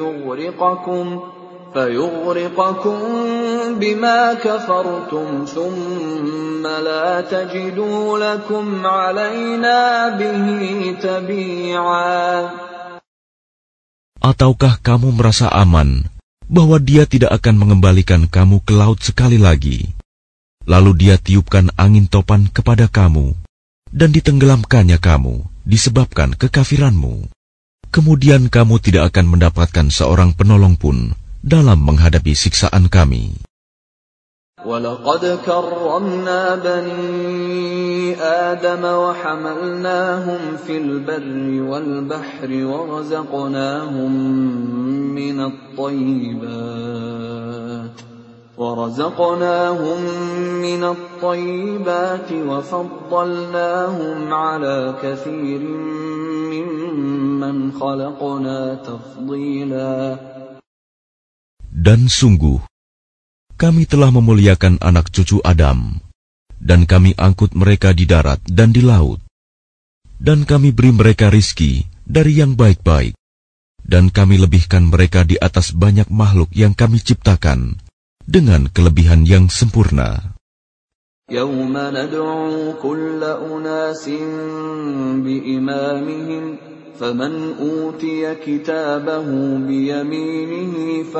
فَيُغْرِقَكُمْ بِمَا كَفَرْتُمْ ثُمَّ لَا تَجِدُوا لَكُمْ عَلَيْنَا بِهِ تَبِيعًا. Ataukah kamu merasa aman bahwa Dia tidak akan mengembalikan kamu ke laut sekali lagi, lalu Dia tiupkan angin topan kepada kamu, dan ditenggelamkannya kamu disebabkan kekafiranmu? Kemudian kamu tidak akan mendapatkan seorang penolong pun dalam menghadapi siksaan kami. وَلَقَدْ كَرَّمْنَا بَنِي آدَمَ وَحَمَلْنَاهُمْ فِي الْبَرِّ وَالْبَحْرِ وَرَزَقْنَاهُمْ مِنَ الطَّيِّبَاتِ وَفَضَّلْنَاهُمْ عَلَى كَثِيرٍ مِّمَّنْ خَلَقْنَا تَفْضِيلًا. Dan sungguh, kami telah memuliakan anak cucu Adam, dan kami angkut mereka di darat dan di laut, dan kami beri mereka rizki dari yang baik-baik, dan kami lebihkan mereka di atas banyak makhluk yang kami ciptakan dengan kelebihan yang sempurna. يَوْمَ نَدْعُو كُلَّ أُنَاسٍ بِإِمَامِهِمْ فَمَنْ أُوتِيَ كِتَابَهُ بِيَمِينِهِ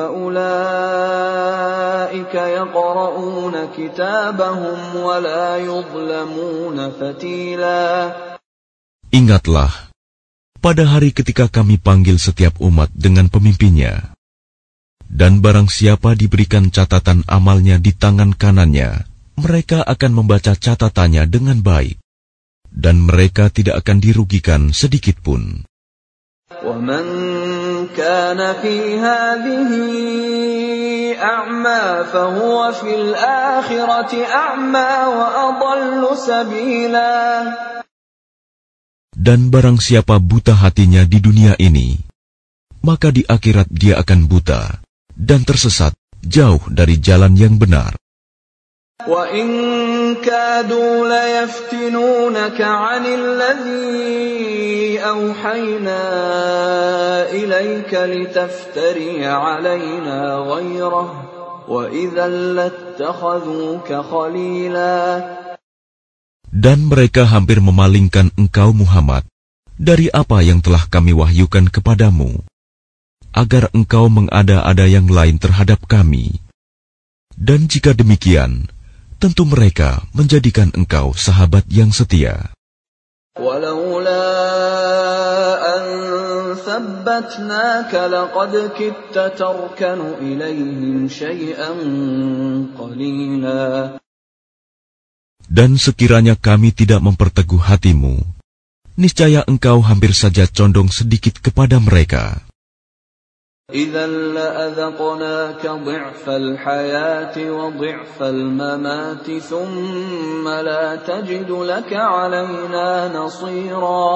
فَأُولَئِكَ يَقْرَؤُونَ كِتَابَهُمْ وَلَا يُظْلَمُونَ فَتِيلًا. Ingatlah, pada hari ketika kami panggil setiap umat dengan pemimpinnya, dan barang siapa diberikan catatan amalnya di tangan kanannya, mereka akan membaca catatannya dengan baik, dan mereka tidak akan dirugikan sedikit pun. وَمَنْ كَانَ فِي هَذِهِ أَعْمَى فَهُوَ فِي الْآخِرَةِ أَعْمَى وَأَضَلُّ سَبِيلًا. Dan barang siapa buta hatinya di dunia ini, maka di akhirat dia akan buta dan tersesat jauh dari jalan yang benar. وَإِنْ كَادُوا لَيَفْتِنُونَكَ عَنِ الَّذِي أَوْحَيْنَا إِلَيْكَ لِتَفْتَرِيَ عَلَيْنَا غَيْرَهُ وَإِذًا لَاتَّخَذُوكَ خَلِيلًا. Dan mereka hampir memalingkan engkau Muhammad dari apa yang telah kami wahyukan kepadamu, agar engkau mengada-ada yang lain terhadap kami. Dan jika demikian, tentu mereka menjadikan engkau sahabat yang setia. وَلَوْلَا أَنْ ثَبَّتْنَاكَ لَقَدْ كِدتَّ تَرْكَنُ إِلَيْهِمْ شَيْئًا قَلِيلًا. Dan sekiranya kami tidak memperteguh hatimu, niscaya engkau hampir saja condong sedikit kepada mereka. إِذًا لَأَذَقْنَاكَ ضِعْفَ الْحَيَاةِ وَضِعْفَ الْمَمَاتِ ثُمَّ لَا تَجِدُ لَكَ عَلَيْنَا نَصِيرًا.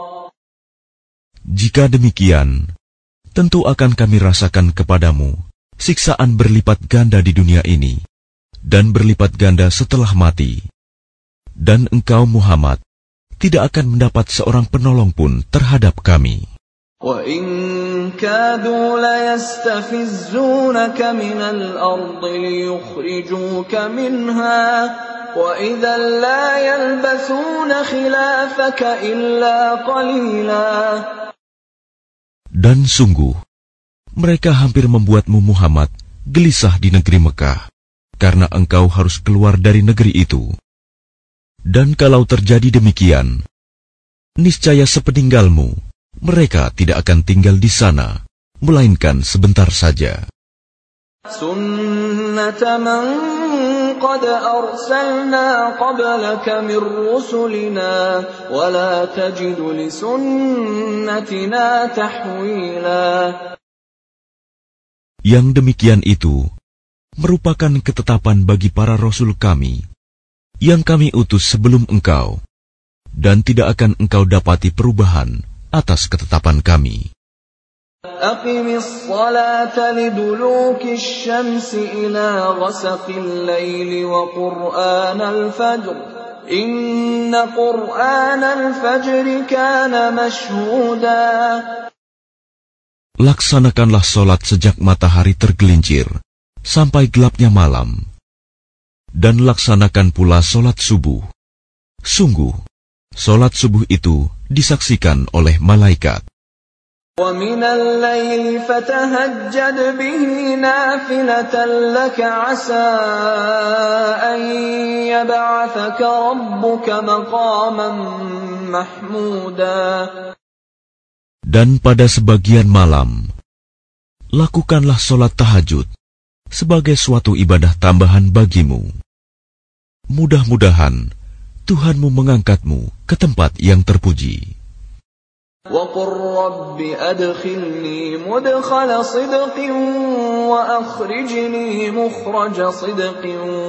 Jika demikian, tentu akan kami rasakan kepadamu siksaan berlipat ganda di dunia ini, dan berlipat ganda setelah mati. Dan engkau Muhammad tidak akan mendapat seorang penolong pun terhadap kami. وَإِنْ كَادُوا لَيَسْتَفِزُّونَكَ مِنَ الْأَرْضِ لِيُخْرِجُوكَ مِنْهَا وَإِذًا لَا يَلْبَثُونَ خِلَافَكَ إِلَّا قَلِيلًا. Dan sungguh, Mereka hampir membuatmu Muhammad gelisah di negeri Mekah, karena engkau harus keluar dari negeri itu. Dan kalau terjadi demikian, niscaya sepeninggalmu, mereka tidak akan tinggal di sana, melainkan sebentar saja. Sunnata man qad arsalna qablaka min rusulina wa la tajidu li sunnatina tahwila. Yang demikian itu merupakan ketetapan bagi para rasul kami yang kami utus sebelum engkau, dan tidak akan engkau dapati perubahan atas ketetapan kami. Aqimis salata liduluki syamsi ila ghasaqil laili wa qur'anal fajr. Inna qur'anal fajri kana mashhuda. Laksanakanlah solat sejak matahari tergelincir sampai gelapnya malam, dan laksanakan pula solat subuh. Sungguh, solat subuh itu disaksikan oleh malaikat. وَمِنَ اللَّيْلِ فَتَهَجَّدْ بِهِ نَافِلَةً لَكَ عَسَىٰ أَن يَبْعَثَكَ رَبُّكَ مَقَامًا مَّحْمُودًا. Dan pada sebagian malam, lakukanlah solat tahajud sebagai suatu ibadah tambahan bagimu. Mudah-mudahan Tuhanmu mengangkatmu ke tempat yang terpuji. وَقُلْ رَبِّ أَدْخِلْنِي مُدْخَلَ صِدْقٍ وَأَخْرِجْنِي مُخْرَجَ صِدْقٍ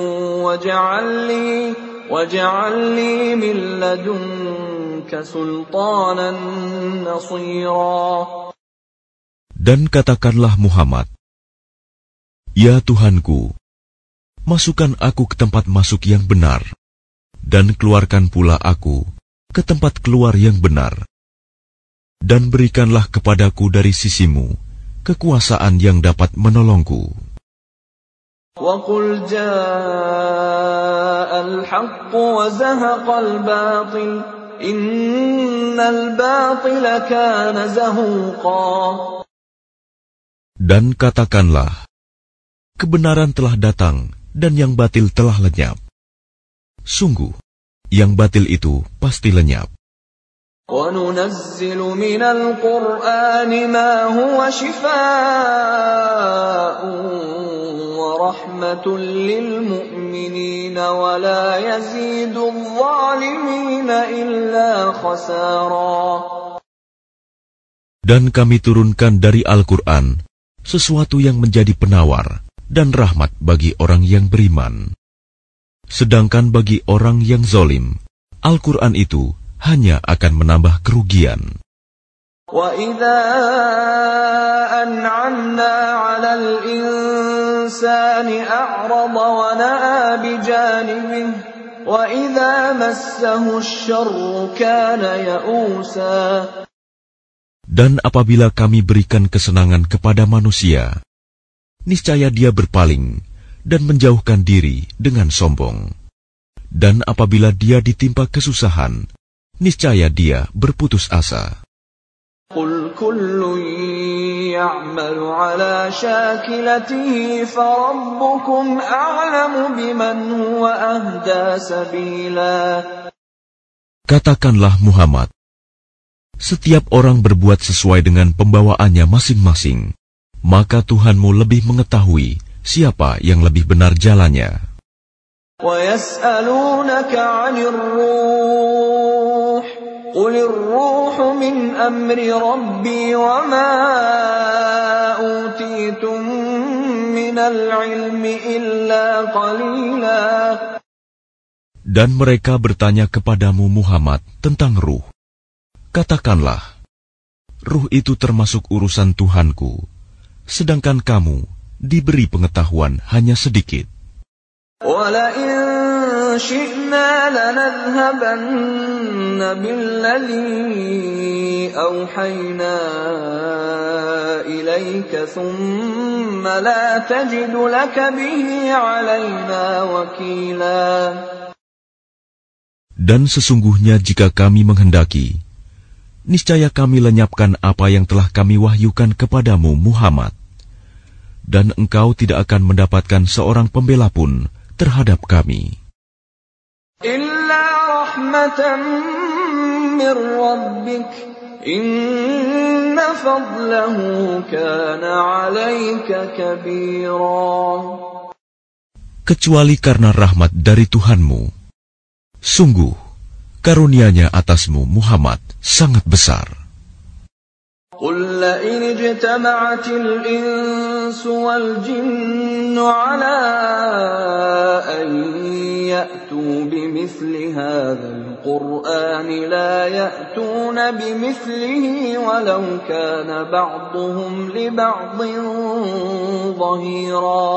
وَاجْعَلْ لِي مِن لَّدُنكَ سُلْطَانًا نَّصِيرًا. Dan katakanlah Muhammad, Ya Tuhanku, masukkan aku ke tempat masuk yang benar, dan keluarkan pula aku ke tempat keluar yang benar. Dan berikanlah kepadaku dari sisimu kekuasaan yang dapat menolongku. وَقُلْ جَاءَ الْحَقُّ وَزَهَقَ الْبَاطِلُ إِنَّ الْبَاطِلَ كَانَ زَهُوقًا. Dan katakanlah, kebenaran telah datang dan yang batil telah lenyap. Sungguh, yang batil itu pasti lenyap. وَنُنَزِّلُ مِنَ الْقُرْآنِ مَا هُوَ شِفَاءٌ وَرَحْمَةٌ لِّلْمُؤْمِنِينَ وَلَا يَزِيدُ الظَّالِمِينَ إِلَّا خَسَارًا. Dan kami turunkan dari Al-Quran sesuatu yang menjadi penawar dan rahmat bagi orang yang beriman. Sedangkan bagi orang yang zalim, Al-Quran itu hanya akan menambah kerugian. وَإِذَا أَنْعَمْنَا عَلَى الْإِنسَانِ أَعْرَضَ وَنَأَىٰ بِجَانِبِهِ وَإِذَا مَسَّهُ الشَّرُّ كَانَ يَئُوسًا. Dan apabila kami berikan kesenangan kepada manusia, niscaya dia berpaling dan menjauhkan diri dengan sombong. Dan apabila dia ditimpa kesusahan, niscaya dia berputus asa. قُلْ كُلٌّ يَعْمَلُ عَلَى شَاكِلَتِهِ فَرَبُّكُمْ أَعْلَمُ بِمَنْ هُوَ أَهْدَىٰ سَبِيلًا. Katakanlah Muhammad, setiap orang berbuat sesuai dengan pembawaannya masing-masing, maka Tuhanmu lebih mengetahui siapa yang lebih benar jalannya. وَيَسْأَلُونَكَ عَنِ الرُّوحِ قُلِ الرُّوحُ مِنْ أَمْرِ رَبِّي وَمَا أُوتِيتُم مِّنَ الْعِلْمِ إِلَّا قَلِيلًا. Dan mereka bertanya kepadamu Muhammad tentang ruh. Katakanlah, ruh itu termasuk urusan Tuhanku, sedangkan kamu diberi pengetahuan hanya sedikit. وَلَئِن شِئْنَا لَنَذْهَبَنَّ بِالَّذِي أَوْحَيْنَا إِلَيْكَ ثُمَّ لَا تَجِدُ لَكَ بِهِ عَلَيْنَا وَكِيلًا. Dan sesungguhnya jika kami menghendaki, niscaya kami lenyapkan apa yang telah kami wahyukan kepadamu Muhammad, dan engkau tidak akan mendapatkan seorang pembela pun terhadap kami. Illa rahmatan min rabbik, inna fadlahu kana 'alaika kabira. Kecuali karena rahmat dari Tuhanmu, sungguh karunia-Nya atasmu Muhammad sangat besar. Qul la in ijtama'atil insu wal jinnu 'ala an ya'tu bimithli hadzal qur'ani la ya'tuna bimithlihi walau kana ba'dhuhum li ba'dhin dhahira.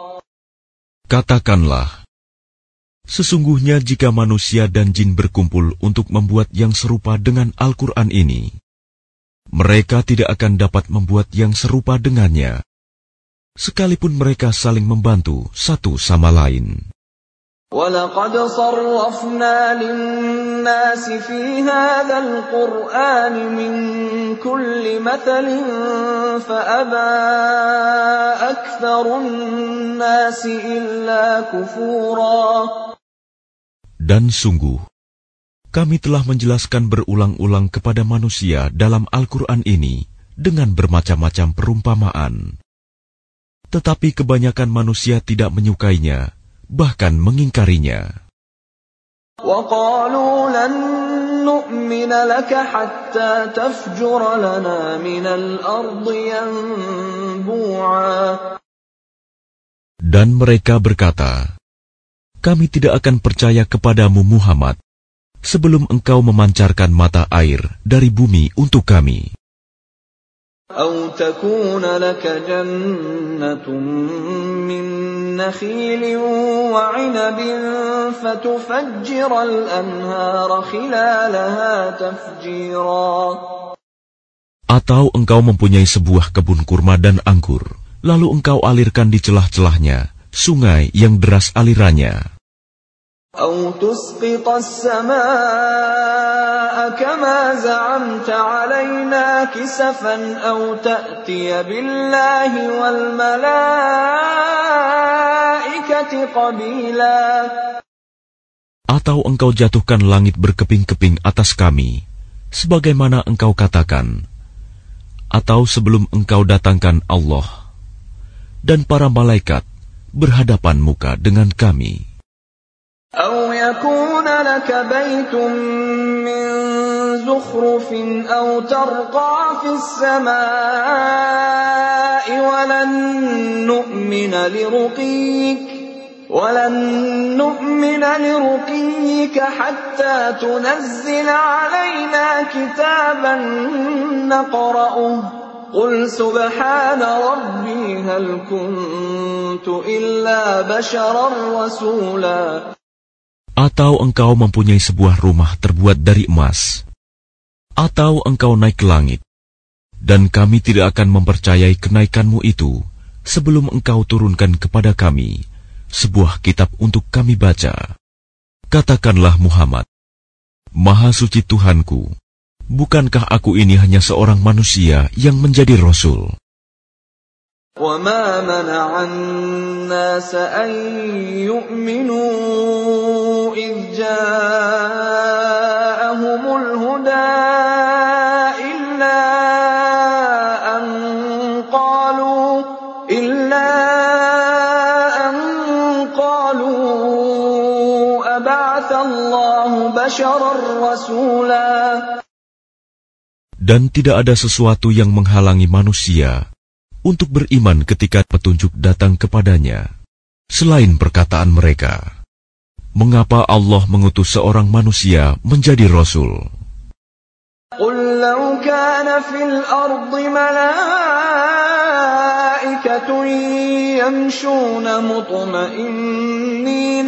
Katakanlah, sesungguhnya jika manusia dan jin berkumpul untuk membuat yang serupa dengan Al-Quran ini, mereka tidak akan dapat membuat yang serupa dengannya, sekalipun mereka saling membantu satu sama lain. وَلَقَدْ صَرَّفْنَا لِلنَّاسِ فِي هَذَا الْقُرْآنِ مِنْ كُلِّ مَثَلٍ فَأَبَى أَكْثَرُ النَّاسِ إِلَّا كُفُورًا. Dan sungguh, kami telah menjelaskan berulang-ulang kepada manusia dalam Al-Quran ini dengan bermacam-macam perumpamaan. Tetapi kebanyakan manusia tidak menyukainya, bahkan mengingkarinya. وَقَالُوا لَن نُّؤْمِنَ لَكَ حَتَّى تَفْجُرَ لَنَا مِنَ الْأَرْضِ يَنبُوعًا. Dan mereka berkata, kami tidak akan percaya kepadamu Muhammad sebelum engkau memancarkan mata air dari bumi untuk kami. أَوْ تَكُونَ لَكَ جَنَّةٌ مِّن نَّخِيلٍ وَعِنَبٍ فَتُفَجِّرَ الْأَنْهَارَ خِلَالَهَا تَفْجِيرًا. Atau engkau mempunyai sebuah kebun kurma dan anggur, lalu engkau alirkan di celah-celahnya sungai yang deras alirannya. أَوْ تُسْقِطَ السَّمَاءَ كَمَا زَعَمْتَ عَلَيْنَا كِسَفًا أَوْ تَأْتِيَ بِاللَّهِ وَالْمَلَائِكَةِ قَبِيلًا. Atau engkau jatuhkan langit berkeping-keping atas kami, sebagaimana engkau katakan, atau sebelum engkau datangkan Allah dan para malaikat berhadapan muka dengan kami. أَوْ يَكُونَ لَكَ بَيْتٌ مِّن زُخْرُفٍ أَوْ تَرْقَىٰ فِي السَّمَاءِ وَلَن نُّؤْمِنَ لِرُقِيِّكَ حَتَّىٰ تُنَزِّلَ عَلَيْنَا كِتَابًا نَّقْرَؤُهُ قُلْ سُبْحَانَ رَبِّي هَلْ كُنتُ إِلَّا بَشَرًا رَّسُولًا. Atau engkau mempunyai sebuah rumah terbuat dari emas, atau engkau naik ke langit, dan kami tidak akan mempercayai kenaikanmu itu sebelum engkau turunkan kepada kami sebuah kitab untuk kami baca. Katakanlah Muhammad, Maha Suci Tuhanku, bukankah aku ini hanya seorang manusia yang menjadi Rasul? وَمَا مَنَعَ النَّاسَ أَن يُؤْمِنُوا إِذْ جَاءَهُمُ الْهُدَىٰ إِلَّا أَن قَالُوا أَبَعَثَ اللَّهُ بَشَرًا رَّسُولًا. Dan tidak ada sesuatu yang menghalangi manusia untuk beriman ketika petunjuk datang kepadanya, selain perkataan mereka, mengapa Allah mengutus seorang manusia menjadi Rasul? قُلْ لَوْ كَانَ فِي الْأَرْضِ مَلَائِكَةٌ يَمْشُونَ مُطْمَئِنِّينَ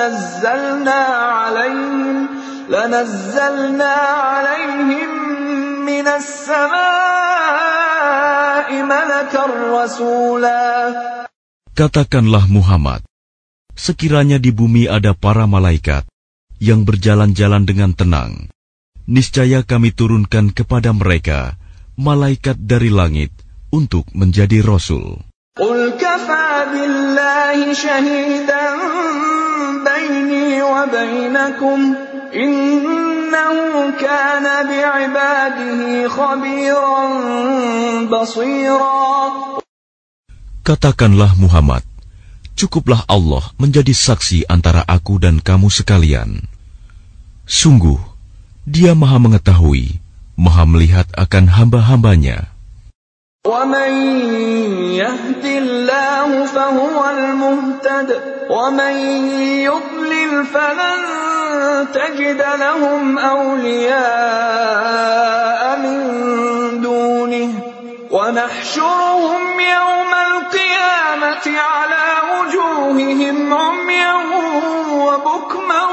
لَنَزَّلْنَا عَلَيْهِمْ مِنَ السَّمَاءِ مَلَكًا رَّسُولًا. Katakanlah Muhammad, sekiranya di bumi ada para malaikat yang berjalan-jalan dengan tenang, niscaya kami turunkan kepada mereka malaikat dari langit untuk menjadi rasul. Qul kafa billahi shahidan baini wa bainakum innahu kana bi'ibadihi khabiran basira. Katakanlah Muhammad, cukuplah Allah menjadi saksi antara aku dan kamu sekalian. Sungguh, Dia Maha mengetahui, Maha melihat akan hamba-hambanya. وَمَن يَهْدِ اللَّهُ فَهُوَ الْمُهْتَدِ وَمَن يُضْلِلْ فَلَن تَجِدَ لَهُمْ أَوْلِيَاءَ مِن دُونِهِ وَنَحْشُرُهُمْ يَوْمَ الْقِيَامَةِ عَلَى وُجُوهِهِمْ عُمْيًا وَبُكْمًا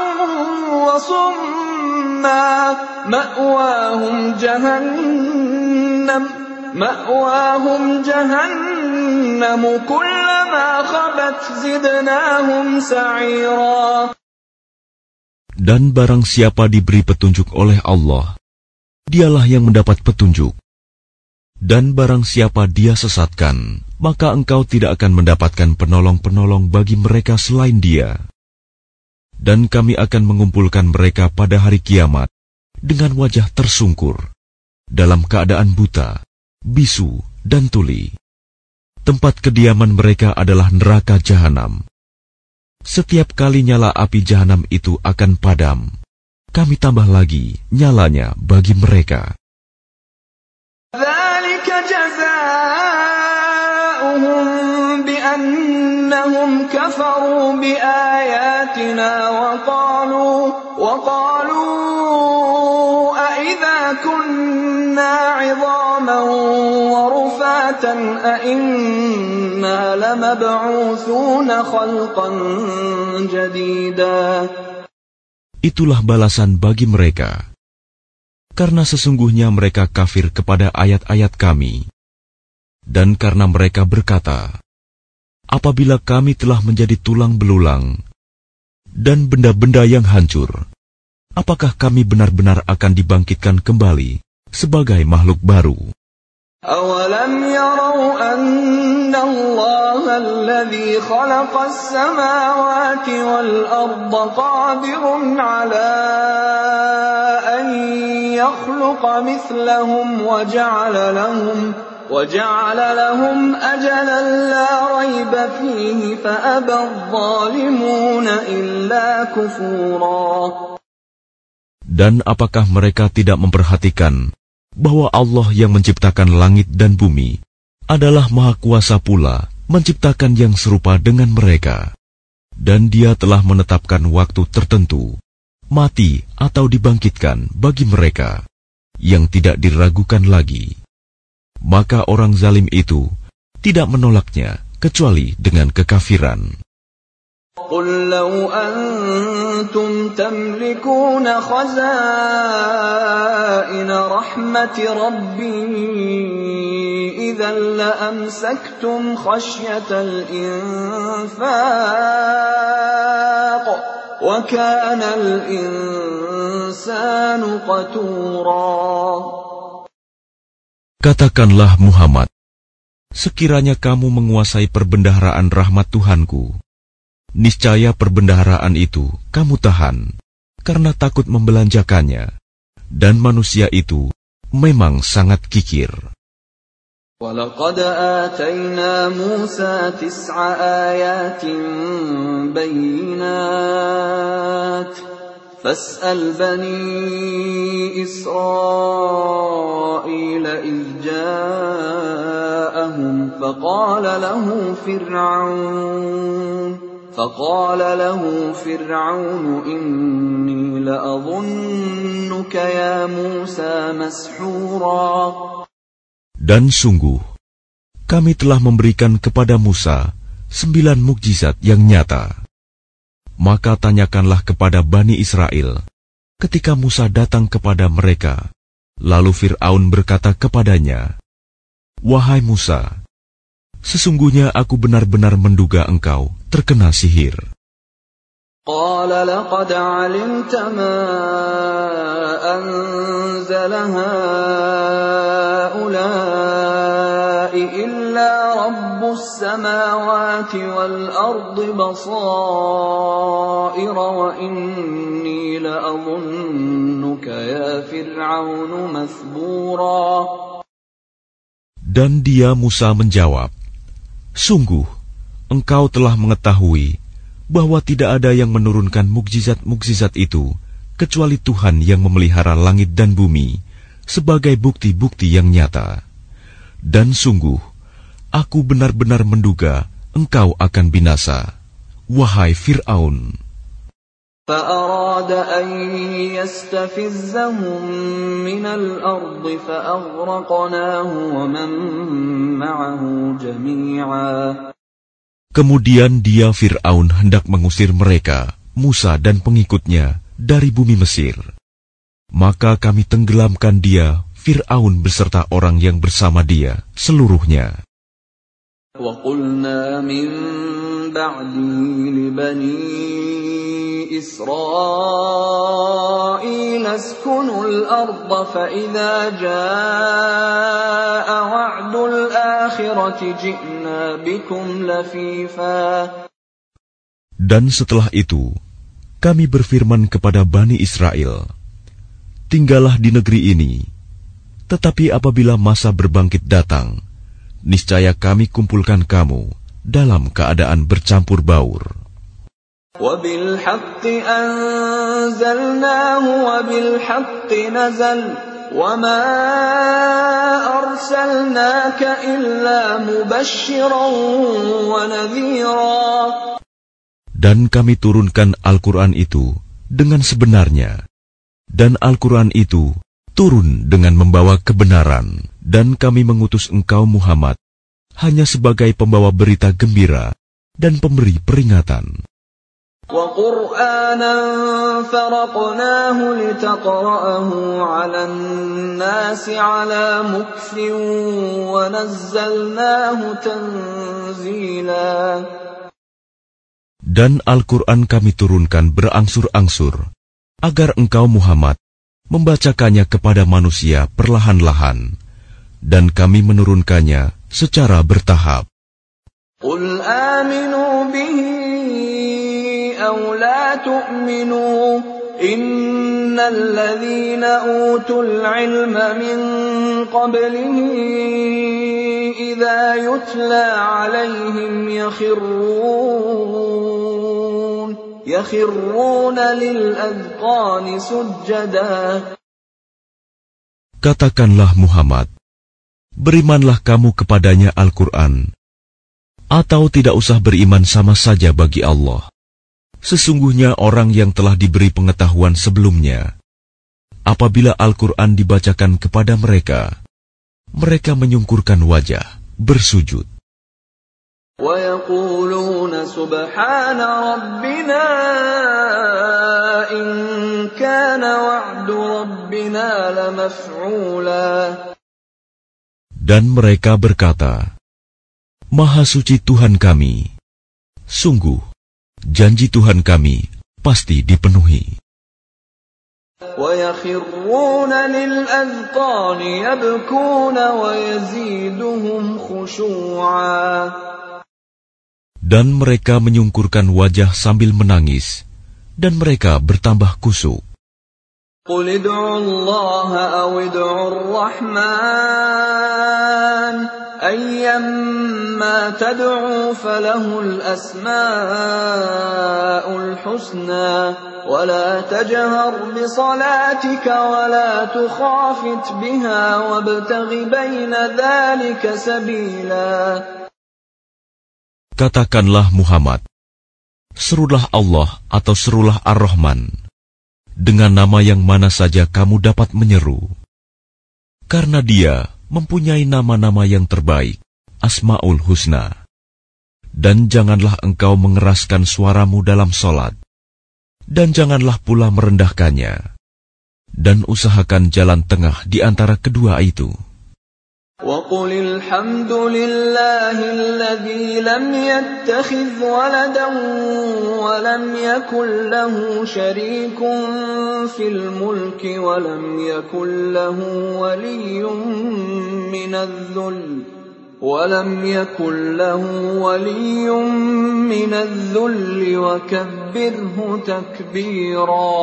وَصُمًّا مَأْوَاهُمْ جَهَنَّمُ كُلَّمَا خَبَتْ زِدْنَاهُمْ سَعِيرًا. Dan barang siapa diberi petunjuk oleh Allah, dialah yang mendapat petunjuk. Dan barang siapa Dia sesatkan, maka engkau tidak akan mendapatkan penolong-penolong bagi mereka selain Dia. Dan kami akan mengumpulkan mereka pada hari kiamat dengan wajah tersungkur, dalam keadaan buta, bisu, dan tuli. Tempat kediaman mereka adalah neraka jahanam. Setiap kali nyala api jahanam itu akan padam, kami tambah lagi nyalanya bagi mereka. ذَلِكَ جَزَاؤُهُم بِأَنَّهُمْ كَفَرُوا بِآيَاتِنَا وَقَالُوا أَإِذَا كُنَّا عِظَامًا وَرُفَاتًا أَإِنَّا لَمَبْعُوثُونَ خَلْقًا جَدِيدًا. Itulah balasan bagi mereka. Karena sesungguhnya mereka kafir kepada ayat-ayat kami. Dan karena mereka berkata, apabila kami telah menjadi tulang belulang dan benda-benda yang hancur, apakah kami benar-benar akan dibangkitkan kembali sebagai makhluk baru? أَوَلَمْ يَرَوْا أَنَّ اللَّهَ الَّذِي خَلَقَ السَّمَاوَاتِ وَالْأَرْضَ قَادِرٌ عَلَىٰ أَن يَخْلُقَ مِثْلَهُمْ وَجَعَلَ لَهُمْ أَجَلًا لَّا رَيْبَ فِيهِ فَأَبَى الظَّالِمُونَ إِلَّا كُفُورًا. Dan apakah mereka tidak memperhatikan bahwa Allah yang menciptakan langit dan bumi adalah Maha Kuasa pula menciptakan yang serupa dengan mereka, dan Dia telah menetapkan waktu tertentu, mati atau dibangkitkan bagi mereka, yang tidak diragukan lagi. Maka orang zalim itu tidak menolaknya kecuali dengan kekafiran. قُل لَّوْ أَنتُمْ تَمْلِكُونَ خَزَائِنَ رَحْمَةِ رَبِّي إِذًا لَّأَمْسَكْتُمْ خَشْيَةَ الْإِنفَاقِ وَكَانَ الْإِنسَانُ قَتُورًا. Katakanlah Muhammad, sekiranya kamu menguasai perbendaharaan rahmat Tuhanku, niscaya perbendaharaan itu kamu tahan, karena takut membelanjakannya, dan manusia itu memang sangat kikir. وَلَقَدْ آتَيْنَا مُوسَى 9 آيَاتٍ بَيِّنَاتٍ فَاسْأَلْ بَنِي إِسْرَائِيلَ إِذْ جَاءَهُمْ فقال له فرعون إني لأظنك يا موسى مسحورا. Dan sungguh, kami telah memberikan kepada Musa 9 mukjizat yang nyata. Maka tanyakanlah kepada Bani Israel ketika Musa datang kepada mereka. Lalu Fir'aun berkata kepadanya, "Wahai Musa, sesungguhnya aku benar-benar menduga engkau terkena sihir." قال لقد علمت ما أنزل هؤلاء إلا رب السماوات والأرض بصائر وإني لأظنك يا فرعون مثبورا. Dan dia Musa menjawab, sungguh, engkau telah mengetahui bahwa tidak ada yang menurunkan mukjizat-mukjizat itu kecuali Tuhan yang memelihara langit dan bumi sebagai bukti-bukti yang nyata. Dan sungguh, aku benar-benar menduga engkau akan binasa, wahai Fir'aun. فأراد أن يستفزهم من الأرض فأغرقناه ومن معه جميعا. Kemudian dia Fir'aun hendak mengusir mereka, Musa dan pengikutnya, dari bumi Mesir. Maka kami tenggelamkan dia, Fir'aun beserta orang yang bersama dia, seluruhnya. وَقُلْنَا مِنْ بَعْدِهِ لِبَنِي إِسْرَائِيلَ اسْكُنُوا الْأَرْضَ فَإِذَا جَاءَ وَعْدُ الْآخِرَةِ جِئْنَا بِكُمْ لَفِيفًا. Dan setelah itu, kami berfirman kepada Bani Israel, tinggallah di negeri ini, tetapi apabila masa berbangkit datang, niscaya kami kumpulkan kamu dalam keadaan bercampur baur. وَبِالْحَقِّ أَنزَلْنَاهُ وَبِالْحَقِّ نَزَلَ وَمَا أَرْسَلْنَاكَ إِلَّا مُبَشِّرًا وَنَذِيرًا. Dan kami turunkan Al-Quran itu dengan sebenarnya, dan Al-Quran itu turun dengan membawa kebenaran, dan kami mengutus engkau Muhammad hanya sebagai pembawa berita gembira dan pemberi peringatan. وَقُرْآنًا فَرَقْنَاهُ لِتَقْرَأَهُ عَلَى النَّاسِ عَلَى مُكْثٍ وَنَزَّلْنَاهُ تَنزِيلًا. Dan Al-Quran kami turunkan berangsur-angsur, agar engkau Muhammad membacakannya kepada manusia perlahan-lahan, dan kami menurunkannya secara bertahap. قُلْ آمِنُوا بِهِ أَوْ لَا تُؤْمِنُوا إِنَّ الَّذِينَ أُوتُوا الْعِلْمَ مِنْ قَبْلِهِ إِذَا يُتْلَى عَلَيْهِمْ يَخِرُّونَ لِلْأَذْقَانِ سُجَّدًا. Katakanlah Muhammad, berimanlah kamu kepadanya Al-Quran, atau tidak usah beriman sama saja bagi Allah. Sesungguhnya orang yang telah diberi pengetahuan sebelumnya, apabila Al-Quran dibacakan kepada mereka, mereka menyungkurkan wajah, bersujud. وَيَقُولُونَ سُبْحَانَ رَبِّنَا إِنْ كَانَ وَعْدُ رَبِّنَا لَمَفْعُولًا. Dan mereka berkata, Maha suci Tuhan kami, sungguh, janji Tuhan kami pasti dipenuhi. وَيَخِرُّونَ لِلْأَذْقَانِ يَبْكُونَ وَيَزِيدُهُمْ خُشُوعًا. Dan mereka menyungkurkan wajah sambil menangis, dan mereka bertambah kusuk. قُلِ ادْعُوا اللَّهَ أَوِ ادْعُوا الرَّحْمَنَ أَيَّمَّا تَدْعُوا فَلَهُ الْأَسْمَاءُ الْحُسْنَى وَلَا تَجْهَرْ بِصَلَاتِكَ وَلَا تُخَافِتْ بِهَا وَابْتَغِ بَيْنَ ذَلِكَ سَبِيلًا. Katakanlah Muhammad, serulah Allah atau serulah Ar-Rahman, dengan nama yang mana saja kamu dapat menyeru. Karena Dia mempunyai nama-nama yang terbaik, Asma'ul Husna. Dan janganlah engkau mengeraskan suaramu dalam solat, dan janganlah pula merendahkannya, dan usahakan jalan tengah di antara kedua itu. وَقُلِ الْحَمْدُ لِلَّهِ الَّذِي لَمْ يَتَّخِذْ وَلَدًا وَلَمْ يَكُنْ لَهُ شَرِيكٌ فِي الْمُلْكِ وَلَمْ يَكُنْ لَهُ وَلِيٌّ مِّنَ الذُّلِّ وَكَبِّرْهُ تَكْبِيرًا.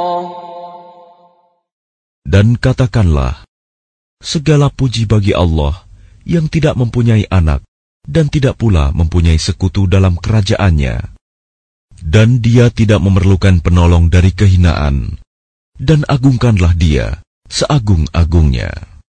Dan katakanlah, segala puji bagi Allah yang tidak mempunyai anak dan tidak pula mempunyai sekutu dalam kerajaannya. Dan Dia tidak memerlukan penolong dari kehinaan, dan agungkanlah Dia seagung-agungnya.